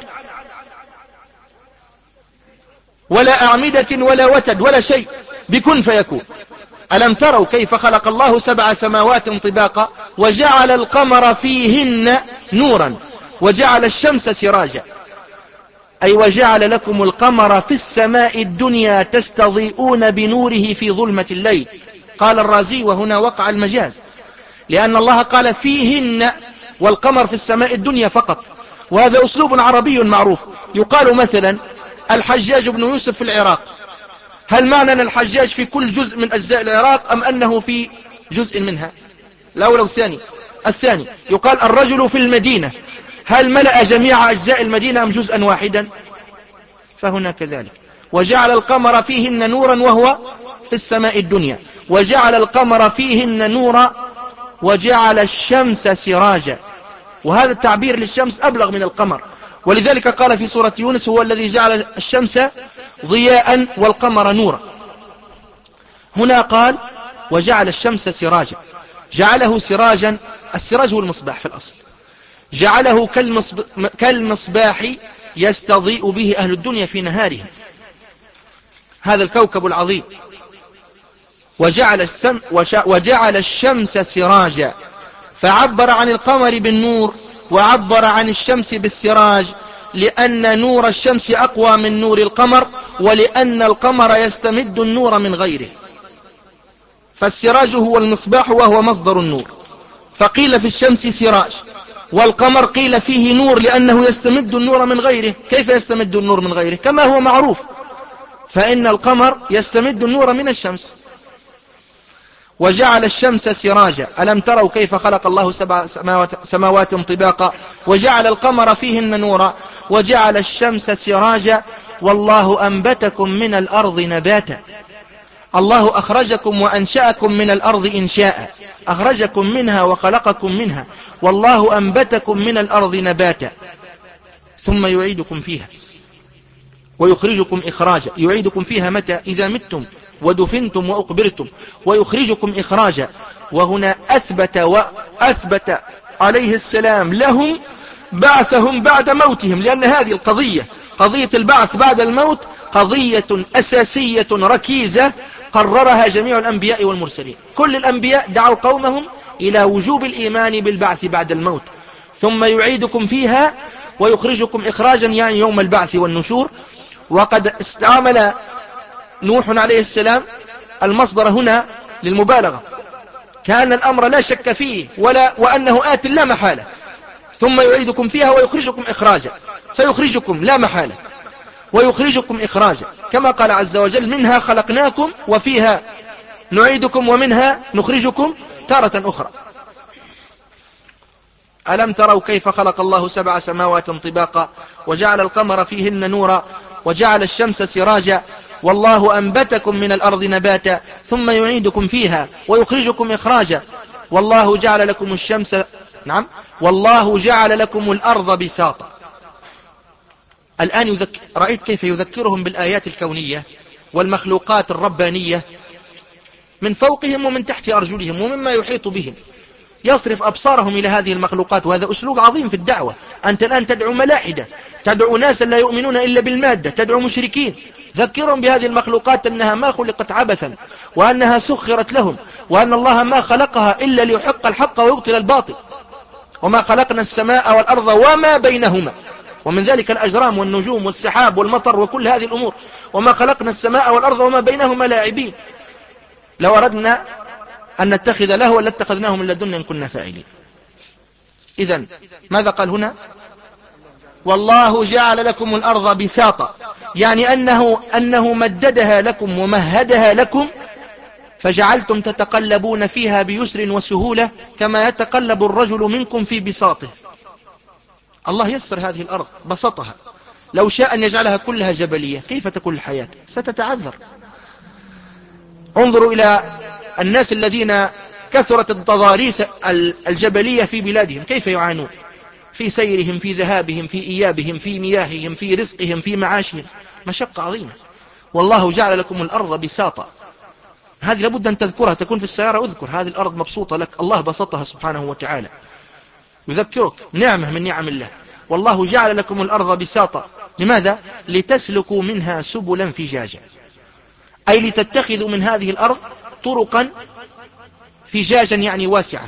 ولا أعمدة ولا وتد ولا شيء، بكن فيكون. ألم تروا كيف خلق الله سبع سماوات طباقا وجعل القمر فيهن نورا وجعل الشمس سراجا، أي وجعل لكم القمر في السماء الدنيا تستضيئون بنوره في ظلمة الليل. قال الرازي وهنا وقع المجاز، لأن الله قال فيهن والقمر في السماء الدنيا فقط. وهذا أسلوب عربي معروف. يقال مثلا الحجاج بن يوسف في العراق، هل معنى أن الحجاج في كل جزء من أجزاء العراق أم أنه في جزء منها؟ الأول والثاني. الثاني يقال الرجل في المدينة، هل ملأ جميع أجزاء المدينة أم جزءا واحدا؟ فهنا كذلك. وجعل القمر فيهن نورا وهو في السماء الدنيا، وجعل القمر فيهن نورا وجعل الشمس سراجا. وهذا التعبير للشمس أبلغ من القمر، ولذلك قال في سورة يونس: هو الذي جعل الشمس ضياء والقمر نورا. هنا قال: وجعل الشمس سراجا، جعله سراجا. السراج هو المصباح في الأصل، جعله كالمصباح يستضيء به أهل الدنيا في نهارهم، هذا الكوكب العظيم. وجعل, السم وجعل الشمس سراجا، فعبر عن القمر بالنور وعبر عن الشمس بالسراج، لأن نور الشمس أقوى من نور القمر، ولأن القمر يستمد النور من غيره. فالسراج هو المصباح وهو مصدر النور، فقيل في الشمس سراج، والقمر قيل فيه نور لأنه يستمد النور من غيره. كيف يستمد النور من غيره؟ كما هو معروف، فإن القمر يستمد النور من الشمس. وجعل الشمس سراجا. ألم تروا كيف خلق الله سبع سماوات, سماوات طباقا وجعل القمر فيهن نورا وجعل الشمس سراجا والله أنبتكم من الأرض نباتا. الله أخرجكم وأنشأكم من الأرض إنشاء، أخرجكم منها وخلقكم منها، والله أنبتكم من الأرض نباتا، ثم يعيدكم فيها ويخرجكم إخراجا. يعيدكم فيها متى؟ إذا متم ودفنتم وأقبرتم، ويخرجكم إخراجا. وهنا أثبت وأثبت عليه السلام لهم بعثهم بعد موتهم، لأن هذه القضية، قضية البعث بعد الموت، قضية أساسية ركيزة قررها جميع الأنبياء والمرسلين. كل الأنبياء دعوا قومهم إلى وجوب الإيمان بالبعث بعد الموت، ثم يعيدكم فيها ويخرجكم إخراجا، يعني يوم البعث والنشور. وقد استعمل نوح عليه السلام المصدر هنا للمبالغة، كان الأمر لا شك فيه ولا وأنه آت لا محالة، ثم يعيدكم فيها ويخرجكم إخراجا. سيخرجكم لا محالة ويخرجكم إخراجا، كما قال عز وجل: منها خلقناكم وفيها نعيدكم ومنها نخرجكم تارة أخرى. ألم تروا كيف خلق الله سبع سماوات طباقا وجعل القمر فيهن نورا وجعل الشمس سراجا والله أنبتكم من الأرض نباتا ثم يعيدكم فيها ويخرجكم إخراجا والله جعل لكم الشمس نعم والله جعل لكم الأرض بساطا. الآن يذكر رأيت كيف يذكرهم بالآيات الكونية والمخلوقات الربانية من فوقهم ومن تحت أرجلهم ومما يحيط بهم، يصرف أبصارهم إلى هذه المخلوقات. وهذا أسلوب عظيم في الدعوة. أنت الآن تدعو ملاحدة، تدعو ناسا لا يؤمنون إلا بالمادة، تدعو مشركين. ذكرهم بهذه المخلوقات أنها ما خلقت عبثا، وأنها سخرت لهم، وأن الله ما خلقها إلا ليحق الحق ويبطل الباطل، وما خلقنا السماء والأرض وما بينهما، ومن ذلك الأجرام والنجوم والسحاب والمطر وكل هذه الأمور، وما خلقنا السماء والأرض وما بينهما لاعبين. لو أردنا أن نتخذ له ولا اتخذناه من لدنا إن كنا فاعلين. إذن ماذا قال هنا؟ والله جعل لكم الأرض بساطا، يعني أنه, أنه مددها لكم ومهدها لكم، فجعلتم تتقلبون فيها بيسر وسهولة كما يتقلب الرجل منكم في بساطه. الله يسر هذه الأرض، بسطها. لو شاء أن يجعلها كلها جبلية كيف تكون الحياة؟ ستتعذر. انظروا إلى الناس الذين كثرت التضاريس الجبلية في بلادهم كيف يعانون في سيرهم، في ذهابهم، في إيابهم، في مياههم، في رزقهم، في معاشهم، مشقة عظيمة. والله جعل لكم الأرض بساطا، هذه لابد أن تذكرها، تكون في السيارة اذكر هذه الأرض مبسوطة لك، الله بسطها سبحانه وتعالى، يذكرك نعمة من نعم الله. والله جعل لكم الأرض بساطا، لماذا؟ لتسلكوا منها سبلا فجاجا، أي لتتخذوا من هذه الأرض طرقا فجاجا، يعني واسعة.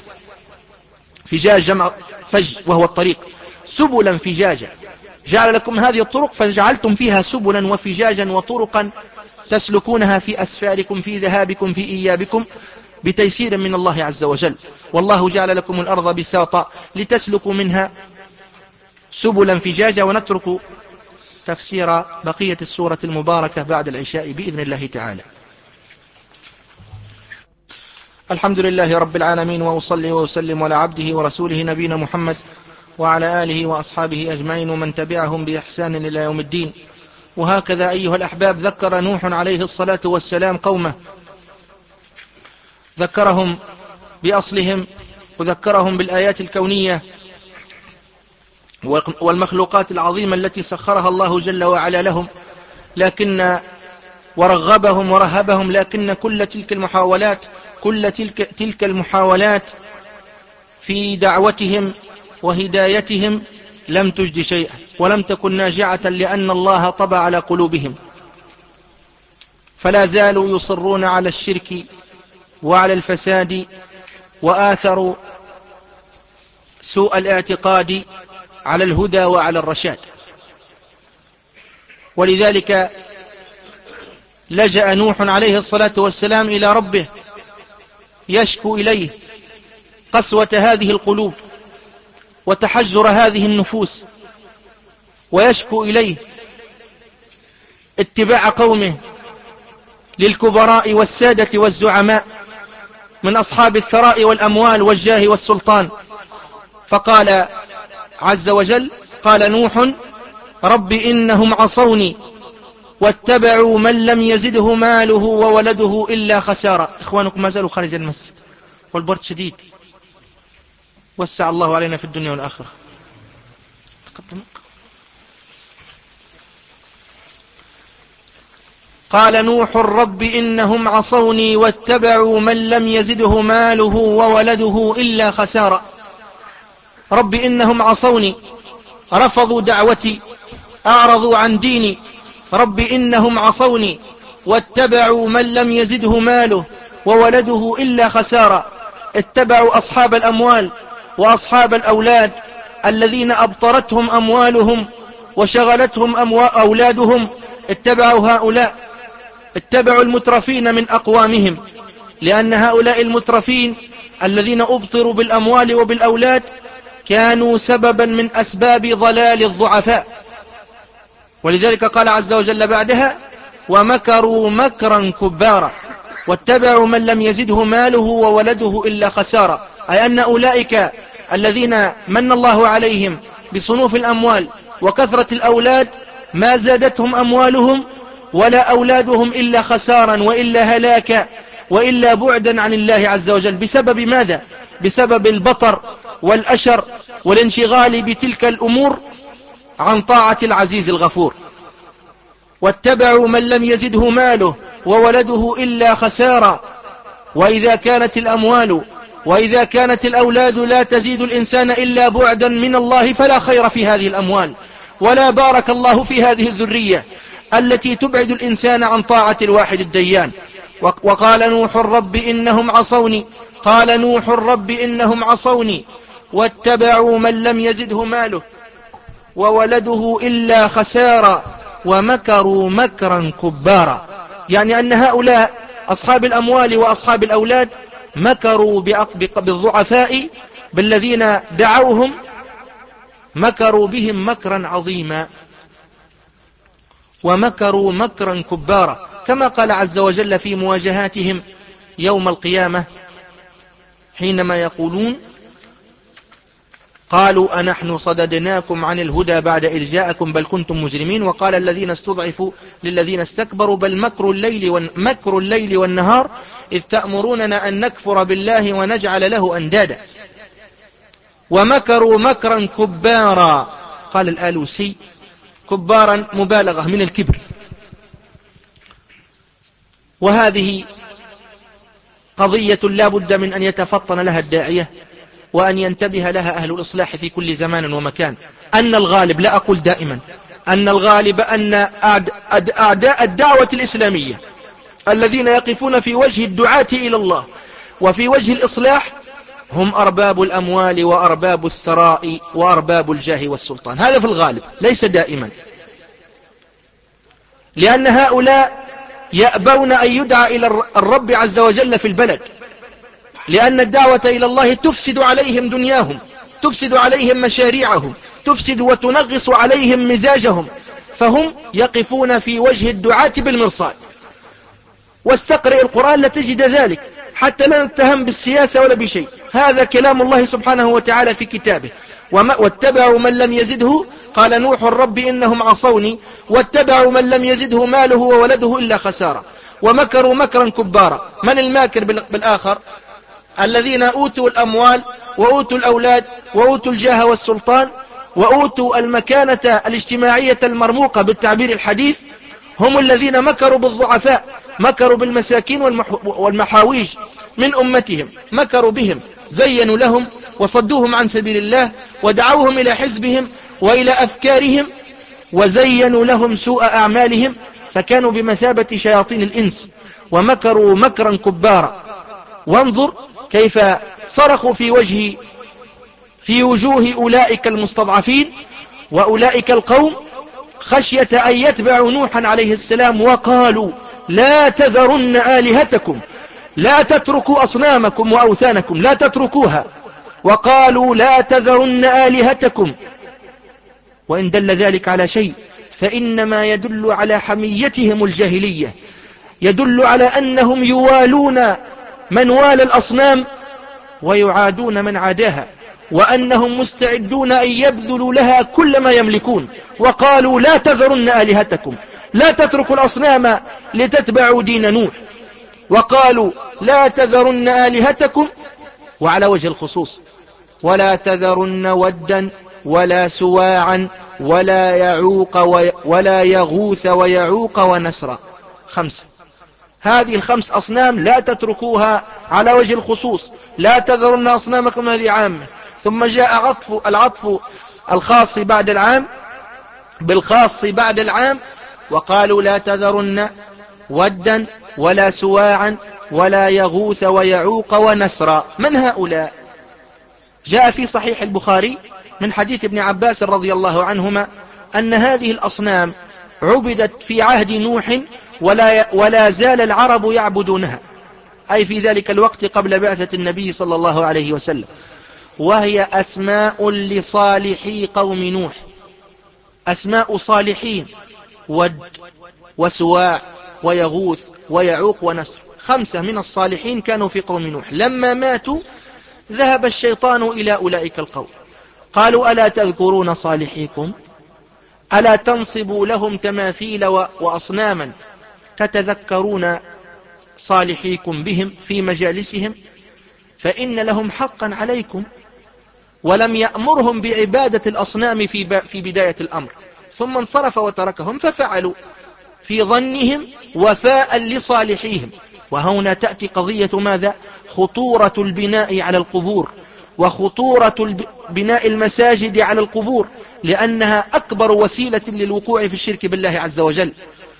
فجاج جمع فج وهو الطريق، سبلا فجاجا. جعل لكم هذه الطرق فجعلتم فيها سبلا وفجاجا وطرقا تسلكونها في أسفاركم، في ذهابكم، في إيابكم، بتيسير من الله عز وجل. والله جعل لكم الأرض بساطا لتسلكوا منها سبلا فجاجا. ونترك تفسير بقية السورة المباركة بعد العشاء بإذن الله تعالى. الحمد لله رب العالمين، وأصلي وأسلم على عبده ورسوله نبينا محمد وعلى آله وأصحابه أجمعين ومن تبعهم بإحسان إلى يوم الدين. وهكذا أيها الأحباب ذكر نوح عليه الصلاة والسلام قومه، ذكرهم بأصلهم وذكرهم بالآيات الكونية والمخلوقات العظيمة التي سخرها الله جل وعلا لهم، لكن ورغبهم ورهبهم، لكن كل تلك المحاولات كل تلك, تلك المحاولات في دعوتهم وهدايتهم لم تجد شيئا ولم تكن ناجعة، لأن الله طبع على قلوبهم، فلا زالوا يصرون على الشرك وعلى الفساد، وآثروا سوء الاعتقاد على الهدى وعلى الرشاد. ولذلك لجأ نوح عليه الصلاة والسلام إلى ربه يشكو إليه قسوة هذه القلوب وتحجر هذه النفوس، ويشكو إليه اتباع قومه للكبراء والسادة والزعماء من أصحاب الثراء والأموال والجاه والسلطان. فقال عز وجل: قال نوح رب إنهم عصوني واتبعوا من لم يزده ماله وولده إلا خسارة. إخوانكم ما زالوا خارج المسجد والبرد شديد، وسع الله علينا في الدنيا والآخرة. تقدم. قال نوح رب إنهم عصوني واتبعوا من لم يزده ماله وولده إلا خسارة. رب إنهم عصوني، رفضوا دعوتي، أعرضوا عن ديني. رب إنهم عصوني واتبعوا من لم يزده ماله وولده إلا خسارة. اتبعوا أصحاب الأموال وأصحاب الأولاد الذين أبطرتهم أموالهم وشغلتهم أولادهم. اتبعوا هؤلاء، اتبعوا المترفين من أقوامهم، لأن هؤلاء المترفين الذين أبطروا بالأموال وبالأولاد كانوا سببا من أسباب ضلال الضعفاء. ولذلك قال عز وجل بعدها: ومكروا مكرا كبارا واتبعوا من لم يزده ماله وولده إلا خسارة. أي أن أولئك الذين من الله عليهم بصنوف الأموال وكثرة الأولاد ما زادتهم أموالهم ولا أولادهم إلا خسارا وإلا هلاكا وإلا بعدا عن الله عز وجل. بسبب ماذا؟ بسبب البطر والأشر والانشغال بتلك الأمور عن طاعة العزيز الغفور. واتبعوا من لم يزده ماله وولده إلا خسارا. وإذا كانت الأموال وإذا كانت الأولاد لا تزيد الإنسان إلا بعدا من الله فلا خير في هذه الأموال، ولا بارك الله في هذه الذرية التي تبعد الإنسان عن طاعة الواحد الديان. وقال نوح رب إنهم عصوني قال نوح رب إنهم عصوني واتبعوا من لم يزده ماله وولده إلا خسارا ومكروا مكرا كبارا. يعني أن هؤلاء أصحاب الأموال وأصحاب الأولاد مكروا بالضعفاء بالذين دعوهم، مكروا بهم مكرا عظيما ومكروا مكرا كبارا، كما قال عز وجل في مواجهاتهم يوم القيامة حينما يقولون: قالوا أنحن صددناكم عن الهدى بعد إذ جاءكم بل كنتم مجرمين. وقال الذين استضعفوا للذين استكبروا بل مكر الليل, مكر الليل والنهار إذ تأمروننا أن نكفر بالله ونجعل له أندادا ومكروا مكرا كبارا. قال الآلوسي: كبارا مبالغة من الكبر. وهذه قضية لا بد من أن يتفطن لها الداعية وأن ينتبه لها أهل الإصلاح في كل زمان ومكان. أن الغالب، لا أقول دائما، أن الغالب أن أعداء الدعوة الإسلامية الذين يقفون في وجه الدعاة إلى الله وفي وجه الإصلاح هم أرباب الأموال وأرباب الثراء وأرباب الجاه والسلطان. هذا في الغالب، ليس دائما، لأن هؤلاء يأبون أن يدعى إلى الرب عز وجل في البلد، لأن الدعوة إلى الله تفسد عليهم دنياهم، تفسد عليهم مشاريعهم، تفسد وتنغص عليهم مزاجهم، فهم يقفون في وجه الدعاة بالمرصاد. واستقرئ القرآن لتجد ذلك، حتى لا نتهم بالسياسة ولا بشيء. هذا كلام الله سبحانه وتعالى في كتابه. واتبعوا من لم يزده، قال نوح رب إنهم عصوني واتبعوا من لم يزده ماله وولده إلا خسارة ومكروا مكرا كبارا. من الماكر بالآخر؟ الذين أوتوا الأموال وأوتوا الأولاد وأوتوا الجاه والسلطان وأوتوا المكانة الاجتماعية المرموقة بالتعبير الحديث، هم الذين مكروا بالضعفاء، مكروا بالمساكين والمحاويج من أمتهم، مكروا بهم، زينوا لهم وصدوهم عن سبيل الله ودعوهم إلى حزبهم وإلى أفكارهم، وزينوا لهم سوء أعمالهم، فكانوا بمثابة شياطين الإنس ومكروا مكرا كبارا. وانظر كيف صرخوا في وجه في وجوه أولئك المستضعفين وأولئك القوم خشية أن يتبعوا نوحا عليه السلام، وقالوا لا تذرن آلهتكم، لا تتركوا أصنامكم وأوثانكم، لا تتركوها، وقالوا لا تذرن آلهتكم. وإن دل ذلك على شيء فإنما يدل على حميتهم الجاهلية، يدل على أنهم يوالون من والى الأصنام ويعادون من عاداها، وأنهم مستعدون أن يبذلوا لها كل ما يملكون. وقالوا لا تذرن آلهتكم، لا تتركوا الأصنام لتتبعوا دين نوح، وقالوا لا تذرن آلهتكم، وعلى وجه الخصوص ولا تذرن ودا ولا سواعا ولا يعوق ولا يغوث ويعوق ونسرا. خمسة، هذه الخمس أصنام لا تتركوها على وجه الخصوص، لا تذرن أصنامكم، هذه عامة. ثم جاء عطف العطف الخاص بعد العام بالخاص بعد العام، وقالوا لا تذرن ودا ولا سواعا ولا يغوث ويعوق ونسرا. من هؤلاء؟ جاء في صحيح البخاري من حديث ابن عباس رضي الله عنهما أن هذه الأصنام عبدت في عهد نوح ولا, ولا زال العرب يعبدونها، أي في ذلك الوقت قبل بعثة النبي صلى الله عليه وسلم، وهي أسماء لصالحي قوم نوح، أسماء صالحين، ود وسواع ويغوث ويعوق ونسر، خمسة من الصالحين كانوا في قوم نوح. لما ماتوا ذهب الشيطان إلى أولئك القوم، قالوا ألا تذكرون صالحيكم، ألا تنصبوا لهم تماثيل وأصناما تتذكرون صالحيكم بهم في مجالسهم، فإن لهم حقا عليكم. ولم يأمرهم بعبادة الأصنام في في بداية الأمر، ثم انصرف وتركهم ففعلوا في ظنهم وفاء لصالحيهم. وهنا تأتي قضية ماذا؟ خطورة البناء على القبور، وخطورة بناء المساجد على القبور، لأنها أكبر وسيلة للوقوع في الشرك بالله عز وجل.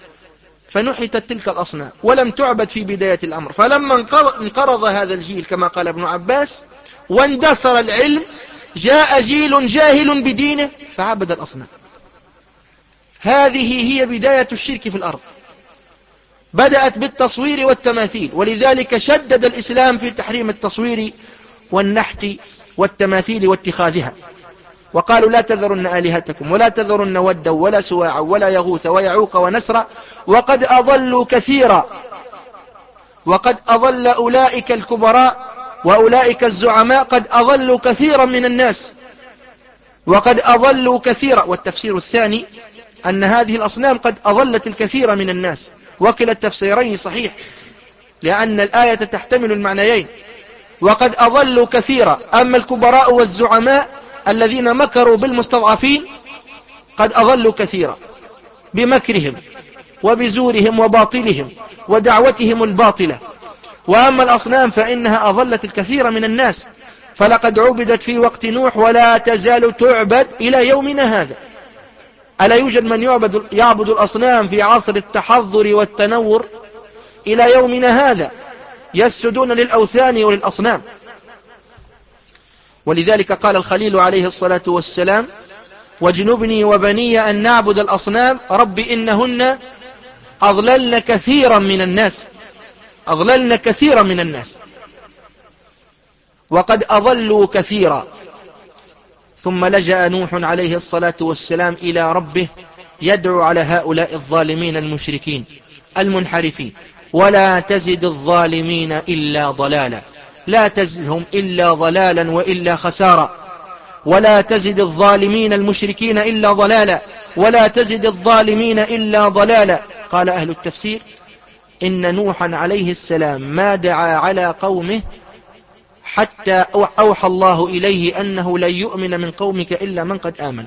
فنحتت تلك الأصنام ولم تعبد في بداية الأمر، فلما انقرض هذا الجيل كما قال ابن عباس واندثر العلم، جاء جيل جاهل بدينه فعبد الأصنام. هذه هي بداية الشرك في الأرض، بدأت بالتصوير والتماثيل، ولذلك شدد الإسلام في تحريم التصوير والنحت والتماثيل واتخاذها، وقالوا لا تذرن آلهتكم ولا تذرن ودا ولا سواعا ولا يغوث ويعوق ونسرا وقد أضلوا كثيرا. وقد أضل أولئك الكبراء وأولئك الزعماء قد أضلوا كثيرا من الناس، وقد أضلوا كثيرا. والتفسير الثاني أن هذه الأصنام قد أضلت الكثير من الناس، وكلا التفسيرين صحيح لأن الآية تحتمل المعنيين. وقد أضلوا كثيرا، أما الكبراء والزعماء الذين مكروا بالمستضعفين قد أضلوا كثيرا بمكرهم وبزورهم وباطلهم ودعوتهم الباطلة. وأما الأصنام فإنها أضلت الكثير من الناس، فلقد عبدت في وقت نوح ولا تزال تعبد إلى يومنا هذا. ألا يوجد من يعبد, يعبد الأصنام في عصر التحضر والتنور إلى يومنا هذا، يسجدون للأوثان وللأصنام. ولذلك قال الخليل عليه الصلاة والسلام واجنبني وبني أن نعبد الأصنام رب إنهن أضللن كثيرا من الناس، أضللن كثيرا من الناس وقد أضلوا كثيرا. ثم لجأ نوح عليه الصلاة والسلام إلى ربه يدعو على هؤلاء الظالمين المشركين المنحرفين، ولا تزد الظالمين إلا ضلالا، لا تزدهم إلا ضلالا وإلا خسارا، ولا تزد الظالمين المشركين إلا ضلالا، ولا تزد الظالمين إلا ضلالا. قال أهل التفسير إن نوحا عليه السلام ما دعا على قومه حتى أوحى الله إليه أنه لن يؤمن من قومك إلا من قد آمن.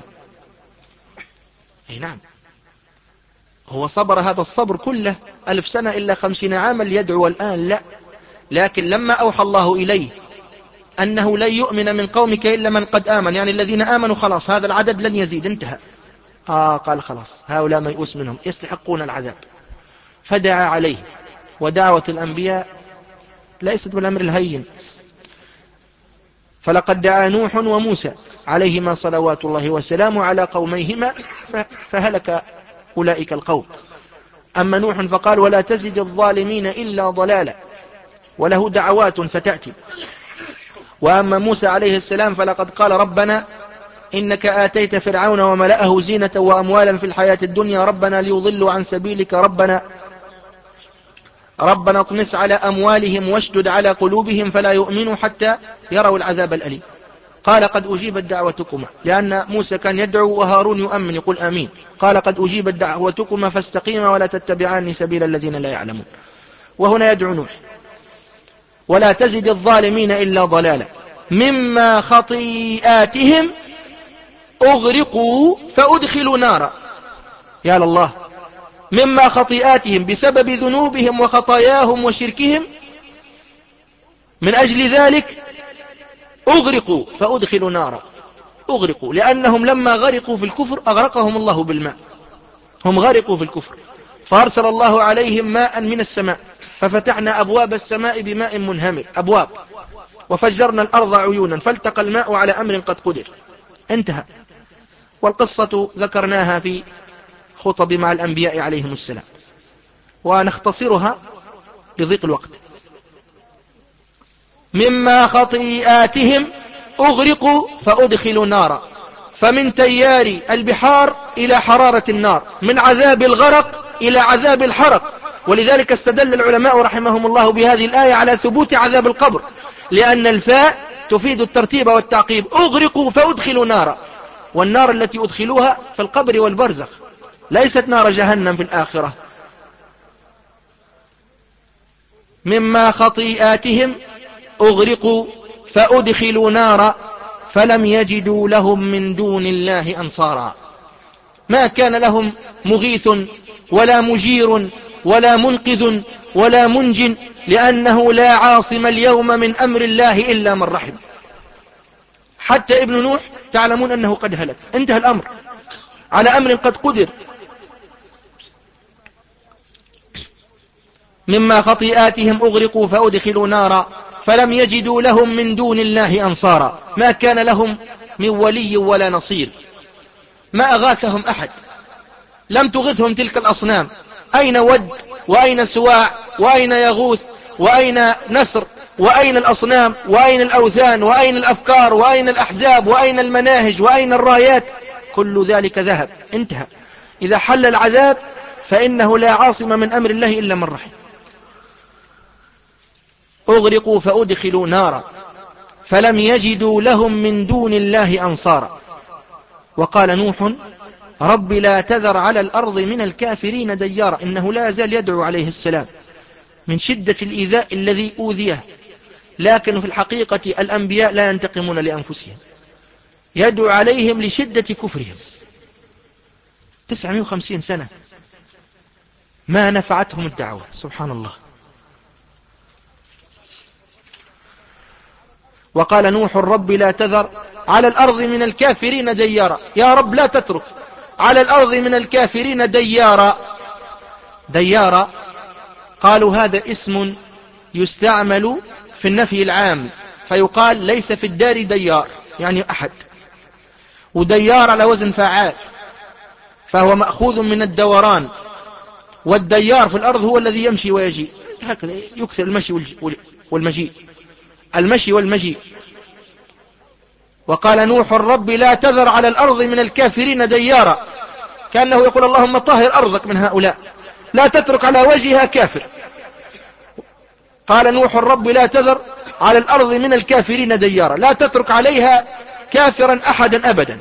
أي نعم، هو صبر هذا الصبر كله ألف سنة إلا خمسين عاما ليدعو الآن؟ لا، لكن لما أوحى الله إليه أنه لن يؤمن من قومك إلا من قد آمن، يعني الذين آمنوا خلاص هذا العدد لن يزيد، انتهى. آه قال خلاص هؤلاء ميؤوس منهم يستحقون العذاب، فدعا عليه. ودعوة الأنبياء ليست بالأمر الهين. فلقد دعا نوح وموسى عليهما صلوات الله وسلامه على قوميهما فهلك أولئك القوم. أما نوح فقال ولا تزد الظالمين إلا ضلالا، وله دعوات ستأتي. وأما موسى عليه السلام فلقد قال ربنا إنك آتيت فرعون وملأه زينة وأموالا في الحياة الدنيا ربنا ليضلوا عن سبيلك ربنا ربنا اطمس على أموالهم واشدد على قلوبهم فلا يؤمنوا حتى يروا العذاب الأليم. قال قد أجيبت دعوتكما، لأن موسى كان يدعو وهارون يؤمن يقول آمين. قال قد أجيبت دعوتكما فاستقيما ولا تتبعان سبيل الذين لا يعلمون. وهنا يدعو نوح ولا تزد الظالمين إلا ضلالا مما خطيئاتهم أغرقوا فأدخلوا نارا. يا الله، مما خطيئاتهم بسبب ذنوبهم وخطاياهم وشركهم، من أجل ذلك أغرقوا فأدخلوا نارا. أغرقوا لأنهم لما غرقوا في الكفر أغرقهم الله بالماء. هم غرقوا في الكفر فأرسل الله عليهم ماء من السماء، ففتحنا أبواب السماء بماء منهمر أبواب، وفجرنا الأرض عيونا فالتقى الماء على أمر قد قدر. انتهى. والقصة ذكرناها في خطب مع الأنبياء عليهم السلام، ونختصرها لضيق الوقت. مما خطيئاتهم أغرقوا فأدخلوا نارا، فمن تيار البحار إلى حرارة النار، من عذاب الغرق إلى عذاب الحرق. ولذلك استدل العلماء رحمهم الله بهذه الآية على ثبوت عذاب القبر، لأن الفاء تفيد الترتيب والتعقيب. أغرقوا فأدخلوا نارا، والنار التي أدخلوها في القبر والبرزخ، ليست نار جهنم في الآخرة. مما خطيئاتهم أغرقوا فأدخلوا نارا فلم يجدوا لهم من دون الله أنصارا. ما كان لهم مغيث ولا مجير ولا منقذ ولا منج، لأنه لا عاصم اليوم من أمر الله إلا من رحم. حتى ابن نوح تعلمون أنه قد هلك، انتهى الأمر على أمر قد قدر. مما خطيئاتهم أغرقوا فأدخلوا نارا فلم يجدوا لهم من دون الله أنصارا. ما كان لهم من ولي ولا نصير، ما أغاثهم أحد، لم تغثهم تلك الأصنام. أين ود وأين سواع وأين يغوث وأين نسر وأين الأصنام وأين الأوثان وأين الأفكار وأين الأحزاب وأين المناهج وأين الرايات؟ كل ذلك ذهب، انتهى. إذا حل العذاب فإنه لا عاصم من أمر الله إلا من رحم. أغرقوا فأدخلوا نارا فلم يجدوا لهم من دون الله أنصارا. وقال نوح رب لا تذر على الأرض من الكافرين ديارا. إنه لا يزال يدعو عليه السلام من شدة الإيذاء الذي أوذيه، لكن في الحقيقة الأنبياء لا ينتقمون لأنفسهم، يدعو عليهم لشدة كفرهم. تسعمائة وخمسين سنة ما نفعتهم الدعوة، سبحان الله. وقال نوح رب لا تذر على الأرض من الكافرين ديارا. يا رب لا تترك على الأرض من الكافرين ديارا. ديارا قالوا هذا اسم يستعمل في النفي العام، فيقال ليس في الدار ديار يعني أحد، وديار على وزن فعال، فهو مأخوذ من الدوران. والديار في الأرض هو الذي يمشي ويجيء، هكذا يكثر المشي والمجيء، المشي والمجيء. وقال نوح رب لا تذر على الأرض من الكافرين ديارا، كأنه يقول اللهم طهر أرضك من هؤلاء، لا تترك على وجهها كافر. قال نوح رب لا تذر على الأرض من الكافرين ديارا، لا تترك عليها كافرا أحدا أبدا.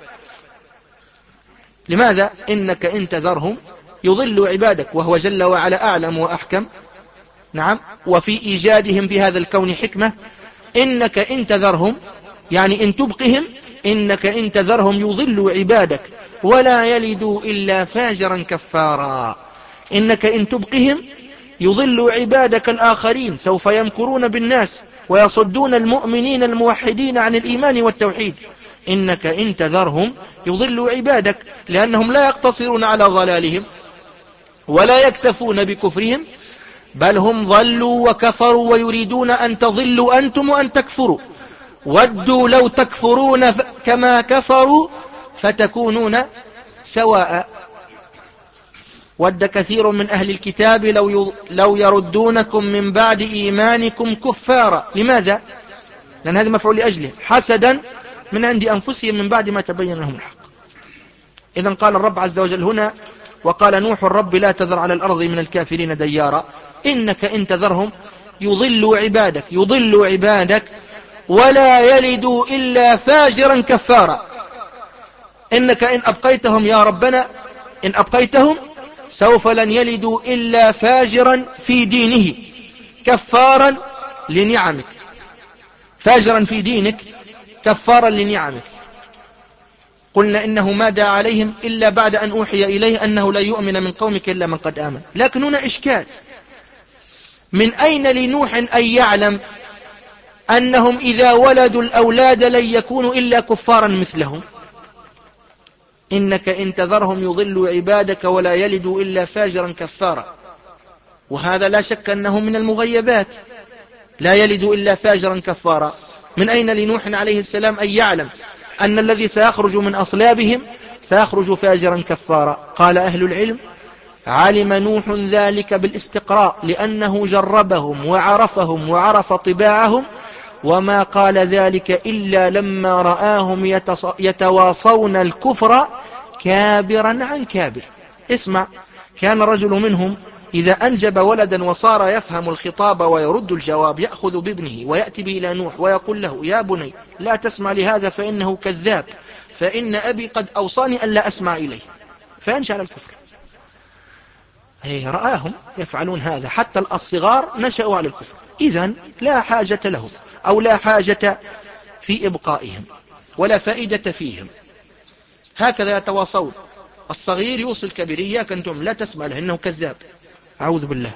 لماذا؟ إنك إن تذرهم يضل عبادك، وهو جل وعلا أعلم وأحكم. نعم. وفي إيجادهم في هذا الكون حكمة إنك إن تذرهم يعني إن تبقهم إنك إن تذرهم يضلوا عبادك ولا يلدوا إلا فاجرا كفارا. إنك إن تبقهم يضلوا عبادك الآخرين، سوف يمكرون بالناس ويصدون المؤمنين الموحدين عن الإيمان والتوحيد. إنك إن تذرهم يضلوا عبادك، لأنهم لا يقتصرون على ضلالهم ولا يكتفون بكفرهم، بل هم ضلوا وكفروا ويريدون أن تضلوا أنتم وأن تكفروا. ودوا لو تكفرون كما كفروا فتكونون سواء. ود كثير من أهل الكتاب لو لو يردونكم من بعد إيمانكم كفارا. لماذا؟ لأن هذا مفعول لأجله، حسدا من عند أنفسهم من بعد ما تبين لهم الحق. إذن قال الرب عز وجل هنا: وقال نوح الرب لا تذر على الأرض من الكافرين ديارا. إنك إن تذرهم يضلوا عبادك يضلوا عبادك ولا يلدوا إلا فاجرا كفارا. إنك إن أبقيتهم يا ربنا إن أبقيتهم سوف لن يلدوا إلا فاجرا في دينه كفارا لنعمك، فاجرا في دينك كفارا لنعمك. قلنا إنه ما دعا عليهم إلا بعد أن أوحي إليه أنه لا يؤمن من قومك إلا من قد آمن. لكن هنا إشكال: من أين لنوح أن يعلم أنهم إذا ولدوا الأولاد لن يكونوا إلا كفارا مثلهم؟ إنك إن تذرهم يضلوا عبادك ولا يلدوا إلا فاجرا كفارا، وهذا لا شك أنه من المغيبات، لا يلدوا إلا فاجرا كفارا. من أين لنوح عليه السلام أن يعلم أن الذي سيخرج من أصلابهم سيخرج فاجرا كفارا؟ قال أهل العلم: علم نوح ذلك بالاستقراء، لأنه جربهم وعرفهم وعرف طباعهم، وما قال ذلك إلا لما رآهم يتواصون الكفر كابرا عن كابر. اسمع، كان رجل منهم إذا أنجب ولدا وصار يفهم الخطاب ويرد الجواب يأخذ بابنه ويأتي به إلى نوح ويقول له: يا بني لا تسمع لهذا فإنه كذاب، فإن أبي قد أوصاني أن لا أسمع إليه، فينشأ على الكفر. هي رآهم يفعلون هذا، حتى الصغار نشأوا على الكفر. إذن لا حاجة لهم أو لا حاجة في إبقائهم ولا فائدة فيهم. هكذا يتواصون، الصغير يوصل الكبير: إياك أنتم لا تسمع له إنه كذاب. أعوذ بالله.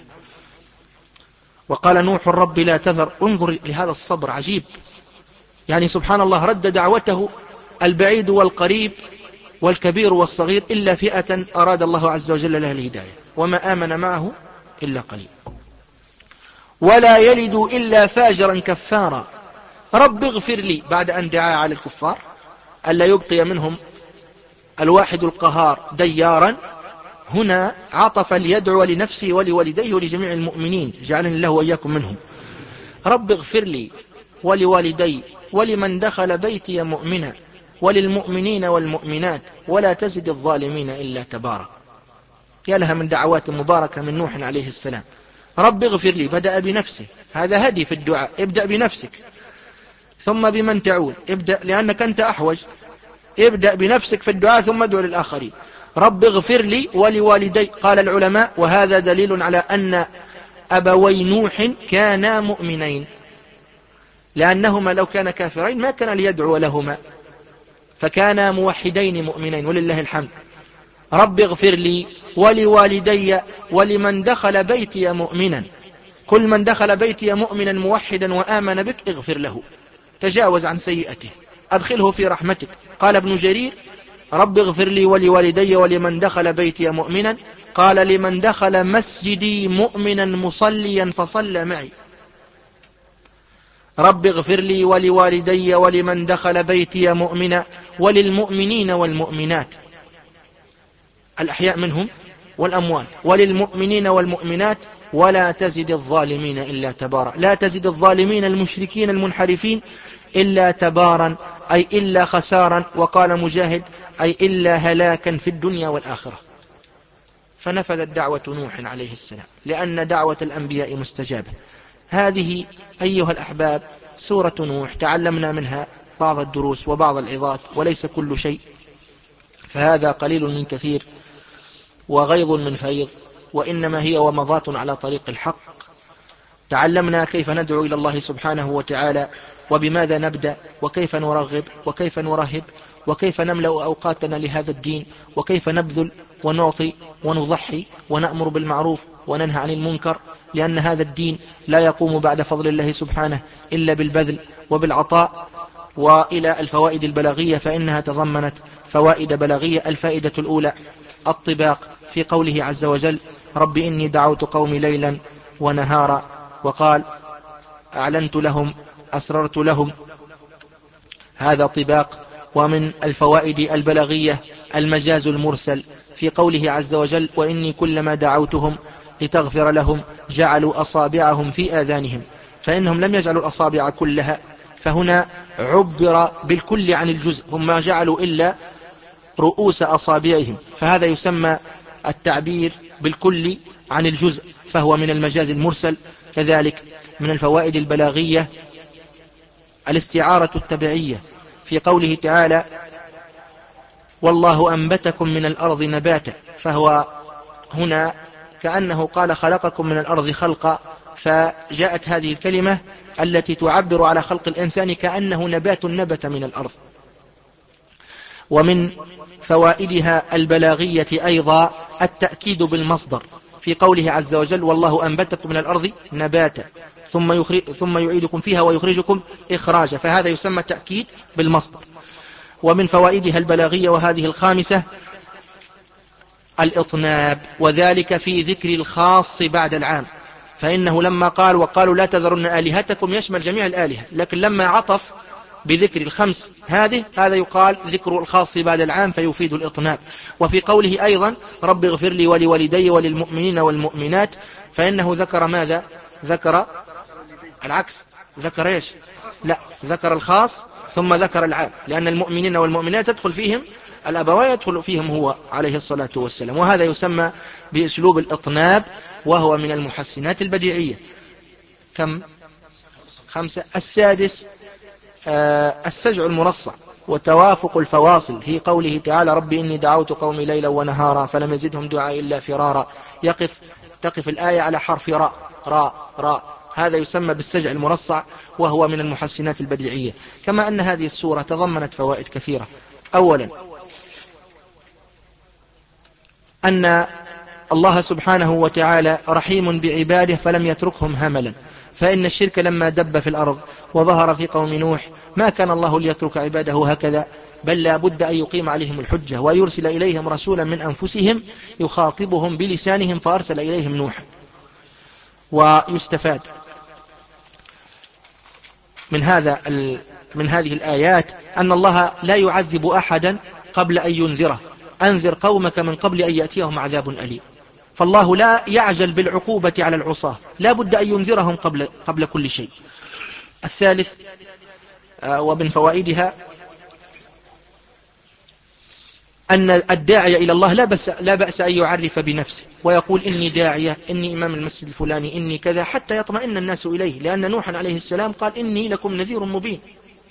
وقال نوح الرب لا تذر. انظر لهذا الصبر عجيب، يعني سبحان الله، رد دعوته البعيد والقريب والكبير والصغير إلا فئة أراد الله عز وجل لها الهداية، وما آمن معه إلا قليل. ولا يلد إلا فاجرا كفارا. رب اغفر لي، بعد أن دعا على الكفار ألا يبقي منهم الواحد القهار ديارا، هنا عطف ليدعو لنفسه ولوالديه ولجميع المؤمنين، جعلني الله وإياكم منهم. رب اغفر لي ولوالدي ولمن دخل بيتي مؤمنا وللمؤمنين والمؤمنات ولا تزد الظالمين إلا تبارا. يا لها من دعوات مباركة من نوح عليه السلام. رب اغفر لي، بدأ بنفسه، هذا هدي في الدعاء، ابدأ بنفسك ثم بمن تعود، ابدأ لأنك أنت أحوج، ابدأ بنفسك في الدعاء ثم ادعو للآخرين. رب اغفر لي ولوالدي. قال العلماء وهذا دليل على أن أبوي نوح كانا مؤمنين، لأنهما لو كان كافرين ما كان ليدعو لهما، فكانا موحدين مؤمنين ولله الحمد. رب اغفر لي ولوالدي ولمن دخل بيتي مؤمنا. كل من دخل بيتي مؤمنا موحدا وآمن بك اغفر له، تجاوز عن سيئته، أدخله في رحمتك. قال ابن جرير: رب اغفر لي ولوالدي ولمن دخل بيتي مؤمنا. قال: لمن دخل مسجدي مؤمنا مصليا فصلى معي. رب اغفر لي ولوالدي ولمن دخل بيتي مؤمنا وللمؤمنين والمؤمنات، الأحياء منهم والأموات، وللمؤمنين والمؤمنات ولا تزد الظالمين إلا تبارا. لا تزد الظالمين المشركين المنحرفين إلا تبارا، أي إلا خسارا. وقال مجاهد: أي إلا هلاكا في الدنيا والآخرة. فنفذت دعوة نوح عليه السلام، لأن دعوة الأنبياء مستجابة. هذه أيها الأحباب سورة نوح، تعلمنا منها بعض الدروس وبعض العظات، وليس كل شيء، فهذا قليل من كثير وغيظ من فيض، وإنما هي ومضات على طريق الحق. تعلمنا كيف ندعو إلى الله سبحانه وتعالى، وبماذا نبدأ، وكيف نرغب، وكيف نرهب، وكيف نملأ أوقاتنا لهذا الدين، وكيف نبذل ونعطي ونضحي ونأمر بالمعروف وننهى عن المنكر، لأن هذا الدين لا يقوم بعد فضل الله سبحانه إلا بالبذل وبالعطاء. وإلى الفوائد البلاغية، فإنها تضمنت فوائد بلاغية. الفائدة الأولى الطباق في قوله عز وجل: رب إني دعوت قومي ليلا ونهارا، وقال: أعلنت لهم، أسررت لهم. هذا طباق. ومن الفوائد البلاغية المجاز المرسل في قوله عز وجل: وإني كلما دعوتهم لتغفر لهم جعلوا أصابعهم في آذانهم، فإنهم لم يجعلوا الأصابع كلها، فهنا عبر بالكل عن الجزء، هم ما جعلوا إلا رؤوس أصابعهم، فهذا يسمى التعبير بالكل عن الجزء، فهو من المجاز المرسل. كذلك من الفوائد البلاغية الاستعارة التبعية في قوله تعالى: والله أنبتكم من الأرض نباتا، فهو هنا كأنه قال خلقكم من الأرض خلقا، فجاءت هذه الكلمة التي تعبر على خلق الإنسان كأنه نبات نبت من الأرض. ومن فوائدها البلاغية أيضا التأكيد بالمصدر في قوله عز وجل: والله أنبتكم من الأرض نباتا ثم, يخرج ثم يعيدكم فيها ويخرجكم إخراجا، فهذا يسمى تأكيد بالمصدر. ومن فوائدها البلاغية، وهذه الخامسة، الإطناب، وذلك في ذكر الخاص بعد العام، فإنه لما قال: وقالوا لا تذرن آلهتكم، يشمل جميع الآلهة، لكن لما عطف بذكر الخمس هذه هذا يقال ذكر الخاص بعد العام فيفيد الإطناب. وفي قوله أيضا: رب اغفر لي ولوالدي وللمؤمنين والمؤمنات، فإنه ذكر ماذا؟ ذكر العكس، ذكر إيش؟ لا، ذكر الخاص ثم ذكر العام، لأن المؤمنين والمؤمنات تدخل فيهم الأبوين، يدخل فيهم هو عليه الصلاة والسلام، وهذا يسمى بأسلوب الإطناب، وهو من المحسنات البديعية. كم؟ خمسة. السادس آه السجع المرصع وتوافق الفواصل في قوله تعالى: رب إني دعوت قومي ليلا ونهارا فلم يزدهم دعائي إلا فرارا، يقف تقف الآية على حرف راء راء راء، هذا يسمى بالسجع المرصع، وهو من المحسنات البديعية. كما أن هذه السورة تضمنت فوائد كثيرة. أولا أن الله سبحانه وتعالى رحيم بعباده فلم يتركهم هملا، فإن الشرك لما دب في الأرض وظهر في قوم نوح ما كان الله ليترك عباده هكذا، بل لا بد أن يقيم عليهم الحجة ويرسل إليهم رسولا من أنفسهم يخاطبهم بلسانهم، فأرسل إليهم نوح. ويستفاد من هذا من هذه الآيات أن الله لا يعذب أحدا قبل أن ينذره، أنذر قومك من قبل أن يأتيهم عذاب أليم، فالله لا يعجل بالعقوبة على العصاة، لا بد أن ينذرهم قبل, قبل كل شيء. الثالث ومن فوائدها أن الداعية إلى الله لا بأس, لا بأس أن يعرف بنفسه ويقول: إني داعية، إني إمام المسجد الفلاني، إني كذا، حتى يطمئن الناس إليه، لأن نوحا عليه السلام قال: إني لكم نذير مبين.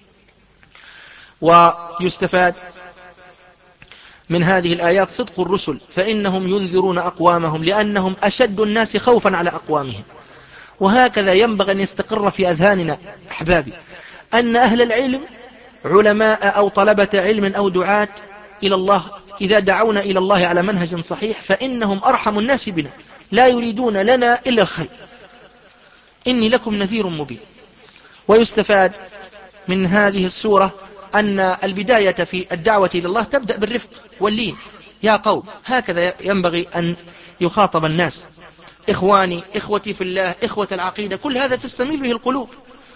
ويستفاد من هذه الآيات صدق الرسل، فإنهم ينذرون أقوامهم لأنهم أشد الناس خوفا على أقوامهم. وهكذا ينبغي أن يستقر في أذهاننا أحبابي أن أهل العلم علماء أو طلبة علم أو دعاة إلى الله إذا دعونا إلى الله على منهج صحيح فإنهم أرحم الناس بنا، لا يريدون لنا إلا الخير. إني لكم نذير مبين. ويستفاد من هذه السورة أن البداية في الدعوة إلى الله تبدأ بالرفق واللين. يا قوم، هكذا ينبغي أن يخاطب الناس: إخواني، إخوتي في الله، إخوة العقيدة، كل هذا تستميل به القلوب.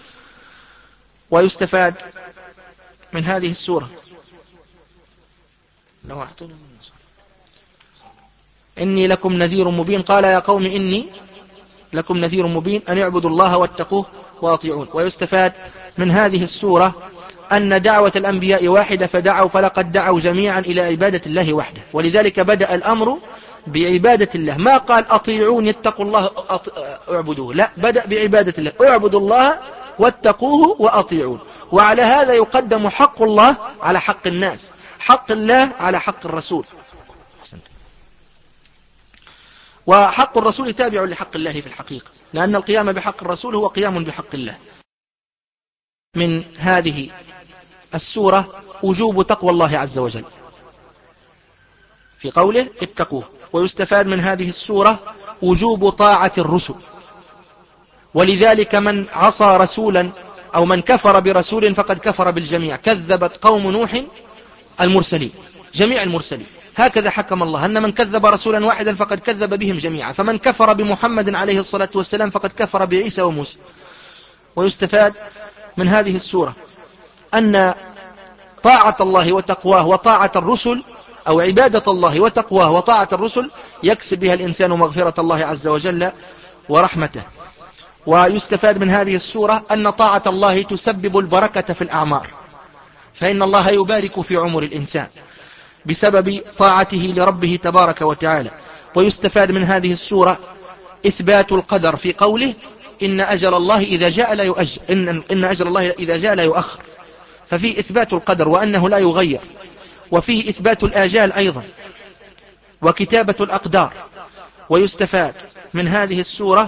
ويستفاد من هذه السورة إني لكم نذير مبين، قال: يا قوم إني لكم نذير مبين أن يعبدوا الله واتقوه واطيعون. ويستفاد من هذه السورة أن دعوة الأنبياء واحدة، فدعوا فلقد دعوا جميعا إلى عبادة الله وحده، ولذلك بدأ الأمر بعبادة الله، ما قال أطيعون يتقوا الله اعبدوه، لا، بدأ بعبادة الله، اعبدوا الله واتقوه وأطيعون. وعلى هذا يقدم حق الله على حق الناس، حق الله على حق الرسول، وحق الرسول تابع لحق الله في الحقيقة. لأن القيام بحق الرسول هو قيام بحق الله. من هذه السورة وجوب تقوى الله عز وجل في قوله اتقوه. ويستفاد من هذه السورة وجوب طاعة الرسل، ولذلك من عصى رسولا أو من كفر برسول فقد كفر بالجميع. كذبت قوم نوح المرسلين، جميع المرسلين، هكذا حكم الله أن من كذب رسولا واحدا فقد كذب بهم جميعا. فمن كفر بمحمد عليه الصلاة والسلام فقد كفر بعيسى وموسى. ويستفاد من هذه السورة أن طاعة الله وتقواه وطاعة الرسل، أو عبادة الله وتقواه وطاعة الرسل، يكسب بها الإنسان مغفرة الله عز وجل ورحمته. ويستفاد من هذه السورة أن طاعة الله تسبب البركة في الأعمار، فإن الله يبارك في عمر الإنسان بسبب طاعته لربه تبارك وتعالى. ويستفاد من هذه السورة إثبات القدر في قوله إن أجل الله إذا جاء لا يؤجل، إن, إن أجل الله إذا جاء لا يؤخر، ففيه إثبات القدر وأنه لا يغير، وفيه إثبات الآجال أيضا وكتابة الأقدار. ويستفاد من هذه السورة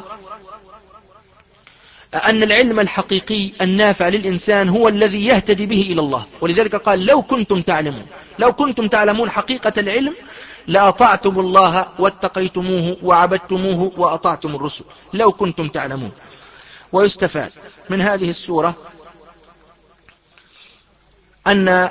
أن العلم الحقيقي النافع للإنسان هو الذي يهتدي به إلى الله. ولذلك قال لو كنتم تعلمون، لو كنتم تعلمون حقيقة العلم لأطعتم الله واتقيتموه وعبدتموه وأطعتم الرسل، لو كنتم تعلمون. ويستفاد من هذه السورة أن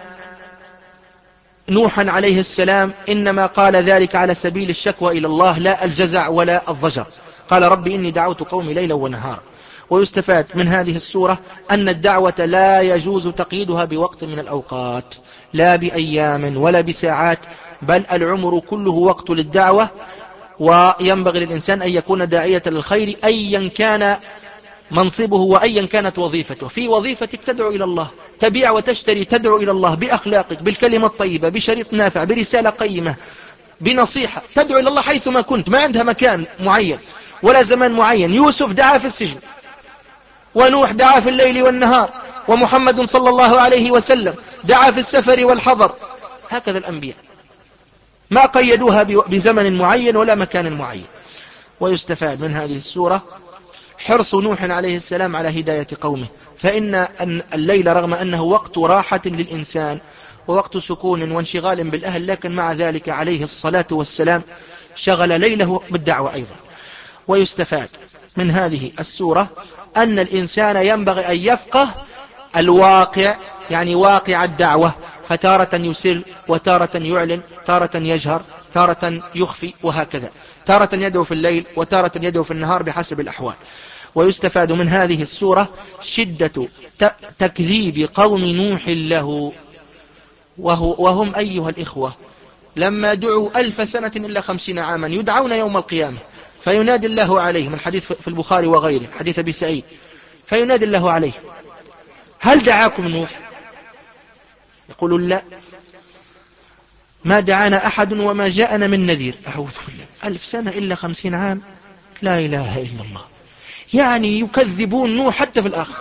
نوحا عليه السلام إنما قال ذلك على سبيل الشكوى إلى الله، لا الجزع ولا الضجر. قال رب إني دعوت قومي ليلا ونهارا. ويستفاد من هذه السورة أن الدعوة لا يجوز تقييدها بوقت من الأوقات، لا بأيام ولا بساعات، بل العمر كله وقت للدعوة. وينبغي للإنسان أن يكون داعية للخير أيا كان منصبه وأيا كانت وظيفته. في وظيفتك تدعو إلى الله، تبيع وتشتري تدعو إلى الله بأخلاقك، بالكلمة الطيبة، بشريط نافع، برسالة قيمة، بنصيحة، تدعو إلى الله حيثما كنت، ما عندها مكان معين ولا زمان معين. يوسف دعا في السجن، ونوح دعا في الليل والنهار، ومحمد صلى الله عليه وسلم دعا في السفر والحضر. هكذا الأنبياء ما قيدوها بزمن معين ولا مكان معين. ويستفاد من هذه السورة حرص نوح عليه السلام على هداية قومه، فإن الليل رغم أنه وقت راحة للإنسان ووقت سكون وانشغال بالأهل، لكن مع ذلك عليه الصلاة والسلام شغل ليله بالدعوة أيضا. ويستفاد من هذه السورة أن الإنسان ينبغي أن يفقه الواقع، يعني واقع الدعوة، فتارة يسر وتارة يعلن، تارة يجهر، تارة يخفي، وهكذا، تارة يدعو في الليل وتارة يدعو في النهار بحسب الأحوال. ويستفاد من هذه السورة شدة تكذيب قوم نوح له، وهو وهم أيها الإخوة لما دعوا ألف سنة إلا خمسين عاما يدعون يوم القيامة، فينادي الله عليهم، الحديث في البخاري وغيره حديث أبي سعيد، فينادي الله عليه هل دعاكم نوح؟ يقولون لا، ما دعانا أحد وما جاءنا من نذير. أعوذ بالله، ألف سنة إلا خمسين عام، لا إله إلا الله، يعني يكذبون نوح حتى في الآخر.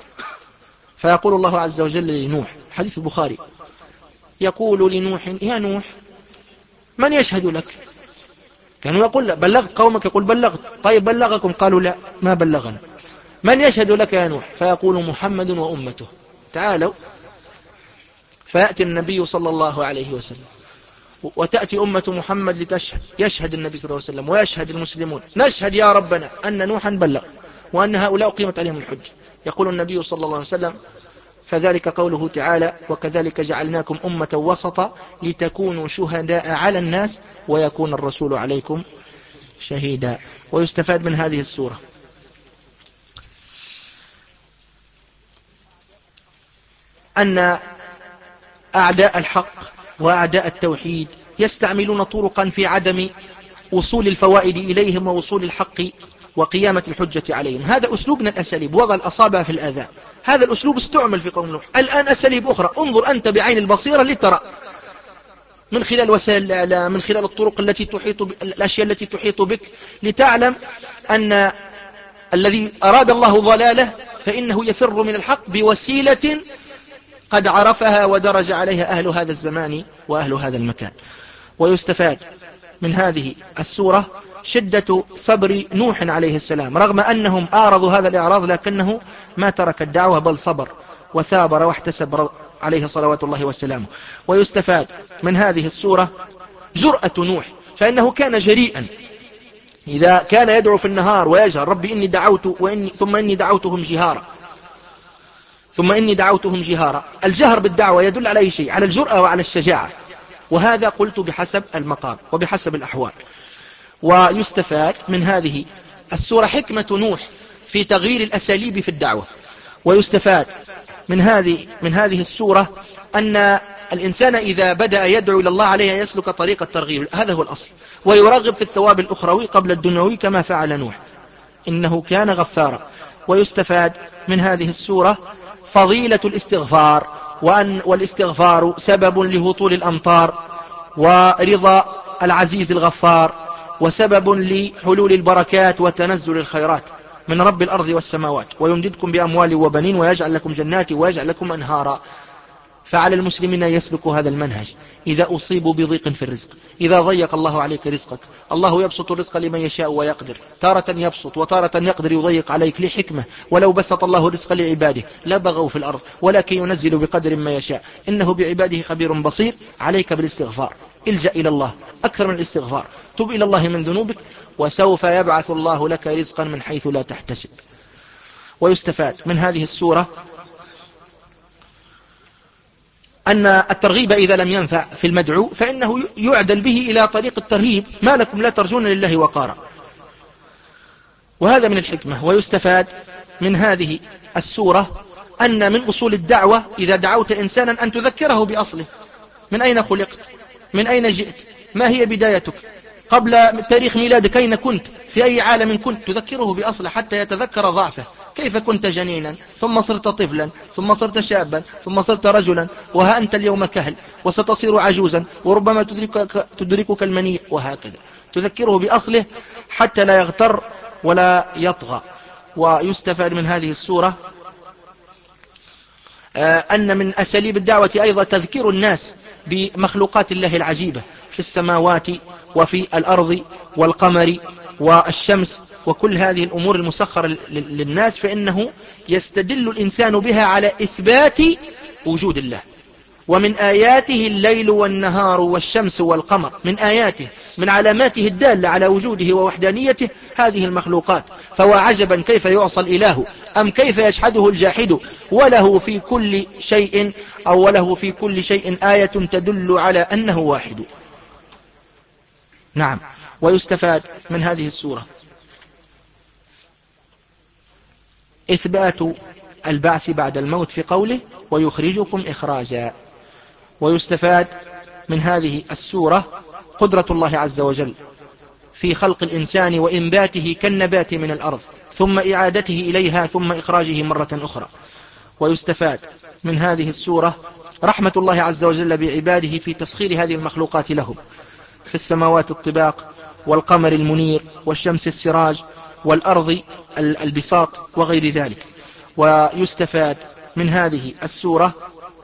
فيقول الله عز وجل لنوح، حديث البخاري، يقول لنوح يا نوح من يشهد لك؟ كانوا يقول بلغت قومك؟ يقول بلغت. طيب بلغكم؟ قالوا لا ما بلغنا. من يشهد لك يا نوح؟ فيقول محمد وأمته، تعالوا. فيأتي النبي صلى الله عليه وسلم وتأتي أمة محمد لتشهد، يشهد النبي صلى الله عليه وسلم ويشهد المسلمون، نشهد يا ربنا أن نوحا بلغ وأن هؤلاء قيمت عليهم الحج. يقول النبي صلى الله عليه وسلم فذلك قوله تعالى وكذلك جعلناكم أمة وسطا لتكونوا شهداء على الناس ويكون الرسول عليكم شهيدا. ويستفاد من هذه السورة أن أعداء الحق وأعداء التوحيد يستعملون طرقا في عدم وصول الفوائد إليهم ووصول الحق وقيامة الحجة عليهم. هذا أسلوب من الأساليب، وضع الأصابع في الآذان، هذا الأسلوب استعمل في قوم نوح. الآن أساليب أخرى، انظر أنت بعين البصيرة لترى من خلال وسائل الإعلام، من خلال الطرق التي تحيط ب... الأشياء التي تحيط بك، لتعلم أن الذي أراد الله ضلاله فإنه يفر من الحق بوسيلة قد عرفها ودرج عليها أهل هذا الزمان وأهل هذا المكان. ويستفاد من هذه السورة شدة صبر نوح عليه السلام، رغم أنهم أعرضوا هذا الإعراض لكنه ما ترك الدعوة بل صبر وثابر واحتسب عليه صلوات الله وسلامه. ويستفاد من هذه السورة جرأة نوح، فإنه كان جريئا إذا كان يدعو في النهار ويجهر ربي إني دعوت وإني ثم إني دعوتهم جهارا ثم إني دعوتهم جهارا. الجهر بالدعوة يدل على أي شيء؟ على الجرأة وعلى الشجاعة، وهذا قلت بحسب المقام وبحسب الأحوال. ويستفاد من هذه السورة حكمة نوح في تغيير الأساليب في الدعوة. ويستفاد من هذه من هذه السورة أن الإنسان إذا بدأ يدعو إلى الله عليه يسلك طريق الترغيب، هذا هو الأصل، ويرغب في الثواب الأخروي قبل الدنيوي كما فعل نوح، إنه كان غفارا. ويستفاد من هذه السورة فضيلة الاستغفار، وأن والاستغفار سبب لهطول الأمطار ورضا العزيز الغفار، وسبب لحلول البركات وتنزل الخيرات من رب الأرض والسماوات، ويمددكم بأموال وبنين ويجعل لكم جنات ويجعل لكم أنهارا. فعلى المسلمين يسلكوا هذا المنهج إذا أصيبوا بضيق في الرزق، إذا ضيق الله عليك رزقك. الله يبسط الرزق لمن يشاء ويقدر، تارة يبسط وتارة يقدر يضيق عليك لحكمة، ولو بسط الله الرزق لعباده لبغوا في الأرض ولكن ينزل بقدر ما يشاء، إنه بعباده خبير بصير. عليك بالاستغفار، الجأ إلى الله أكثر من الاستغفار، تب إلى الله من ذنوبك وسوف يبعث الله لك رزقا من حيث لا تحتسب. ويستفاد من هذه السورة أن الترغيب إذا لم ينفع في المدعو فإنه يعدل به إلى طريق الترهيب، ما لكم لا ترجون لله وقارا، وهذا من الحكمة. ويستفاد من هذه السورة أن من أصول الدعوة إذا دعوت إنسانا أن تذكره بأصله، من أين خلقت، من أين جئت، ما هي بدايتك، قبل تاريخ ميلادك أين كنت، في أي عالم كنت، تذكره بأصله حتى يتذكر ضعفه، كيف كنت جنينا ثم صرت طفلا ثم صرت شابا ثم صرت رجلا، وها أنت اليوم كهل وستصير عجوزا وربما تدركك, تدركك المنية، وهكذا تذكره بأصله حتى لا يغتر ولا يطغى. ويستفاد من هذه السورة أن من أساليب الدعوة أيضا تذكير الناس بمخلوقات الله العجيبة في السماوات وفي الأرض والقمر والشمس وكل هذه الأمور المسخرة للناس، فإنه يستدل الإنسان بها على إثبات وجود الله. ومن آياته الليل والنهار والشمس والقمر، من آياته من علاماته الدالة على وجوده ووحدانيته هذه المخلوقات. فهو عجبا كيف يعصى الإله أم كيف يجحده الجاحد، وله في كل شيء أو وله في كل شيء آية تدل على أنه واحد. نعم. ويستفاد من هذه السورة إثبات البعث بعد الموت في قوله ويخرجكم إخراجا. ويستفاد من هذه السورة قدرة الله عز وجل في خلق الإنسان وإنباته كالنبات من الأرض ثم إعادته إليها ثم إخراجه مرة أخرى. ويستفاد من هذه السورة رحمة الله عز وجل بعباده في تسخير هذه المخلوقات لهم، في السماوات الطباق والقمر المنير والشمس السراج والأرض البساط وغير ذلك. ويستفاد من هذه السورة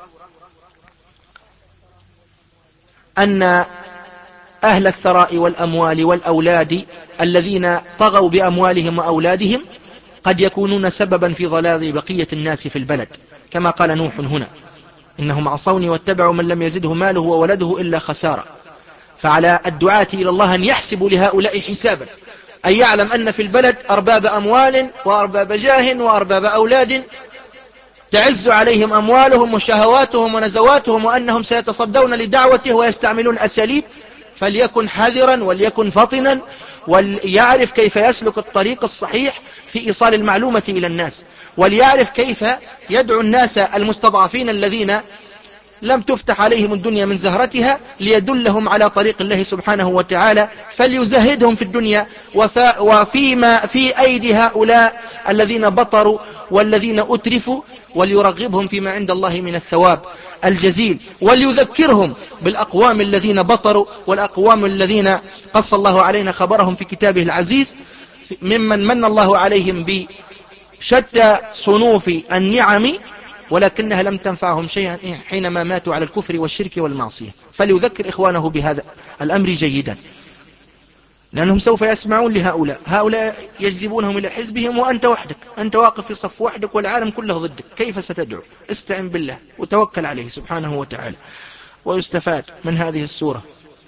أن أهل الثراء والأموال والأولاد الذين طغوا بأموالهم وأولادهم قد يكونون سببا في ضلال بقية الناس في البلد، كما قال نوح هنا إنهم عصوني واتبعوا من لم يزده ماله وولده إلا خسارة. فعلى الدعاة إلى الله أن يحسبوا لهؤلاء حسابا، أن يعلم أن في البلد أرباب أموال وأرباب جاه وأرباب أولاد تعز عليهم أموالهم وشهواتهم ونزواتهم، وأنهم سيتصدون لدعوته ويستعملون أساليب، فليكن حذرا وليكن فطنا وليعرف كيف يسلك الطريق الصحيح في إيصال المعلومة إلى الناس، وليعرف كيف يدعو الناس المستضعفين الذين لم تفتح عليهم الدنيا من زهرتها ليدلهم على طريق الله سبحانه وتعالى، فليزهدهم في الدنيا وفيما في أيدي هؤلاء الذين بطروا والذين أترفوا، وليرغبهم فيما عند الله من الثواب الجزيل، وليذكرهم بالأقوام الذين بطروا والأقوام الذين قص الله علينا خبرهم في كتابه العزيز، ممن من الله عليهم بشتى صنوف النعم ولكنها لم تنفعهم شيئا حينما ماتوا على الكفر والشرك والمعصية. فليذكر إخوانه بهذا الأمر جيدا. لأنهم سوف يسمعون لهؤلاء، هؤلاء يجذبونهم إلى حزبهم وأنت وحدك، أنت واقف في صف وحدك والعالم كله ضدك، كيف ستدعو؟ استعن بالله وتوكل عليه سبحانه وتعالى. ويستفاد من هذه السورة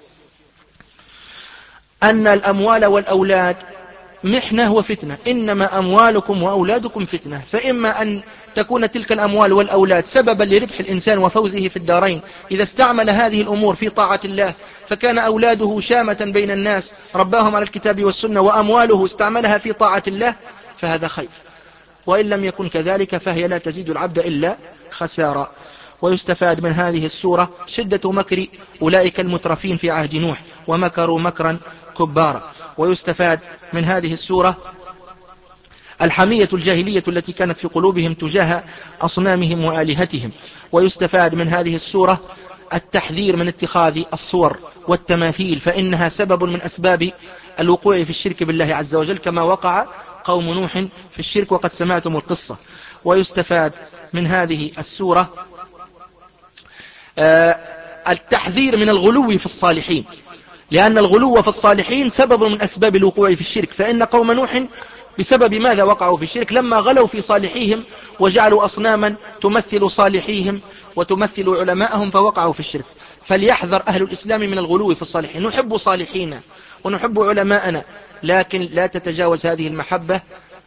أن الأموال والأولاد محنة وفتنة، إنما أموالكم وأولادكم فتنة، فإما أن تكون تلك الأموال والأولاد سببا لربح الإنسان وفوزه في الدارين إذا استعمل هذه الأمور في طاعة الله، فكان أولاده شامة بين الناس رباهم على الكتاب والسنة، وأمواله استعملها في طاعة الله، فهذا خير. وإن لم يكن كذلك فهي لا تزيد العبد إلا خسارة. ويستفاد من هذه السورة شدة مكر أولئك المترفين في عهد نوح، ومكروا مكرا كبارا. ويستفاد من هذه السورة الحمية الجاهلية التي كانت في قلوبهم تجاه أصنامهم وآلهتهم. ويستفاد من هذه السورة التحذير من اتخاذ الصور والتماثيل، فإنها سبب من أسباب الوقوع في الشرك بالله عز وجل، كما وقع قوم نوح في الشرك وقد سمعتم القصة. ويستفاد من هذه السورة التحذير من الغلو في الصالحين، لأن الغلو في الصالحين سبب من أسباب الوقوع في الشرك، فإن قوم نوح بسبب ماذا وقعوا في الشرك؟ لما غلوا في صالحيهم وجعلوا أصناما تمثل صالحيهم وتمثل علماءهم فوقعوا في الشرك. فليحذر أهل الإسلام من الغلو في الصالحين. نحب صالحينا ونحب علماءنا، لكن لا تتجاوز هذه المحبة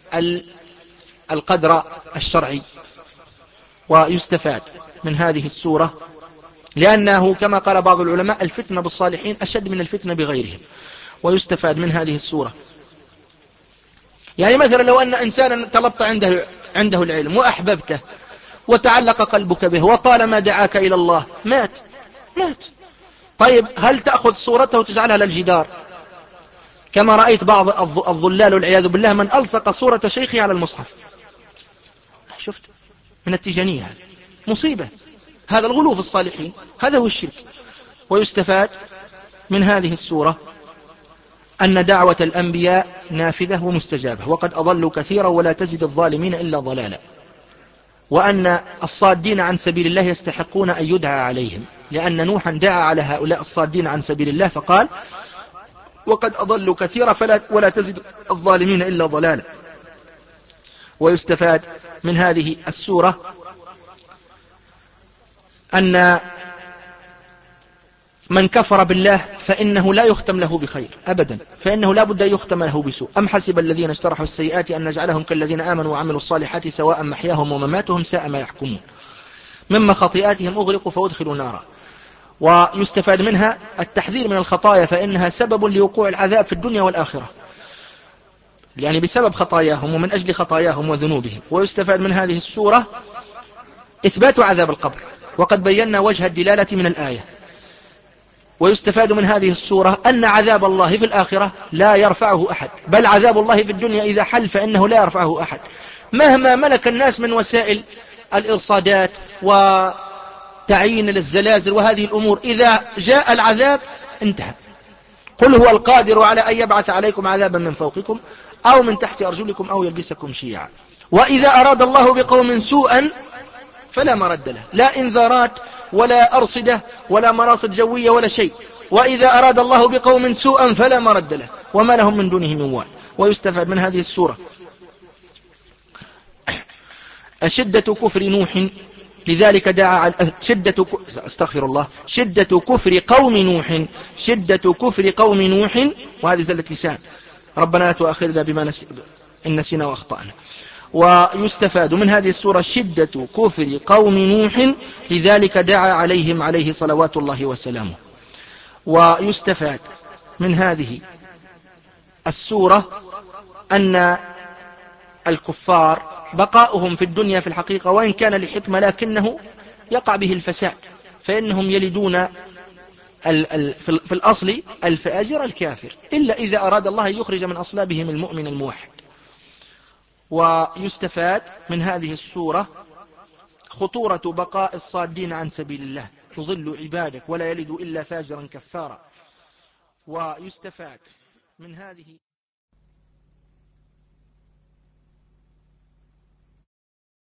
القدر الشرعي. ويستفاد من هذه السورة لأنه كما قال بعض العلماء الفتنة بالصالحين أشد من الفتنة بغيرهم. ويستفاد من هذه السورة يعني مثلا لو أن إنسانا طلبت عنده, عنده العلم وأحببته وتعلق قلبك به وطالما دعاك إلى الله مات مات طيب هل تأخذ صورته وتجعلها للجدار كما رأيت بعض الضلال والعياذ بالله من ألصق صورة شيخه على المصحف؟ شفت من التجانية، هذا مصيبة، هذا الغلو في الصالحين، هذا هو الشرك. ويستفاد من هذه السورة أن دعوة الأنبياء نافذة ومستجابة، وقد أضلوا كثيرا ولا تزد الظالمين إلا ضلالا، وأن الصادين عن سبيل الله يستحقون أن يدعى عليهم، لأن نوحا دعا على هؤلاء الصادين عن سبيل الله فقال وقد أضلوا كثيرا فلا ولا تزد الظالمين إلا ضلالا. ويستفاد من هذه السورة أن من كفر بالله فإنه لا يختم له بخير أبدا، فإنه لا بد أن يختم له بسوء. أم حسب الذين اشترحوا السيئات أن نجعلهم كالذين آمنوا وعملوا الصالحات سواء محياهم ومماتهم ساء ما يحكمون، مما خطيئاتهم أغرقوا فأدخلوا نارا. ويستفاد منها التحذير من الخطايا، فإنها سبب لوقوع العذاب في الدنيا والآخرة، يعني بسبب خطاياهم ومن أجل خطاياهم وذنوبهم. ويستفاد من هذه السورة إثبات عذاب القبر، وقد بينا وجه الدلالة من الآية. ويستفاد من هذه السورة أن عذاب الله في الآخرة لا يرفعه أحد، بل عذاب الله في الدنيا إذا حل فإنه لا يرفعه أحد، مهما ملك الناس من وسائل الإرصادات وتعيين للزلازل وهذه الأمور، إذا جاء العذاب انتهى. قل هو القادر على أن يبعث عليكم عذابا من فوقكم أو من تحت أرجلكم أو يلبسكم شيعا، وإذا أراد الله بقوم سوءا فلا مرد له، لا إنذارات ولا أرصدة ولا مراصد جوية ولا شيء، وإذا أراد الله بقوم سوءا فلا مرد له وما لهم من دونه من وال. ويستفاد من هذه السورة شدة كفر نوح، لذلك دعا شدة استغفر الله شدة كفر قوم نوح شدة كفر قوم نوح وهذه زلة لسان، ربنا لا تؤاخذنا بما نس... إن نسينا وأخطأنا. ويستفاد من هذه السورة شدة كفر قوم نوح، لذلك دعا عليهم عليه صلوات الله وسلامه. ويستفاد من هذه السورة أن الكفار بقاؤهم في الدنيا في الحقيقة وإن كان لحكمة لكنه يقع به الفساد، فإنهم يلدون في الأصل الفاجر الكافر، إلا إذا أراد الله يخرج من أصلابهم المؤمن الموحد. ويستفاد من هذه السورة خطورة بقاء الصادين عن سبيل الله، يضل عبادك ولا يلد إلا فاجرا كفارا. ويستفاد من هذه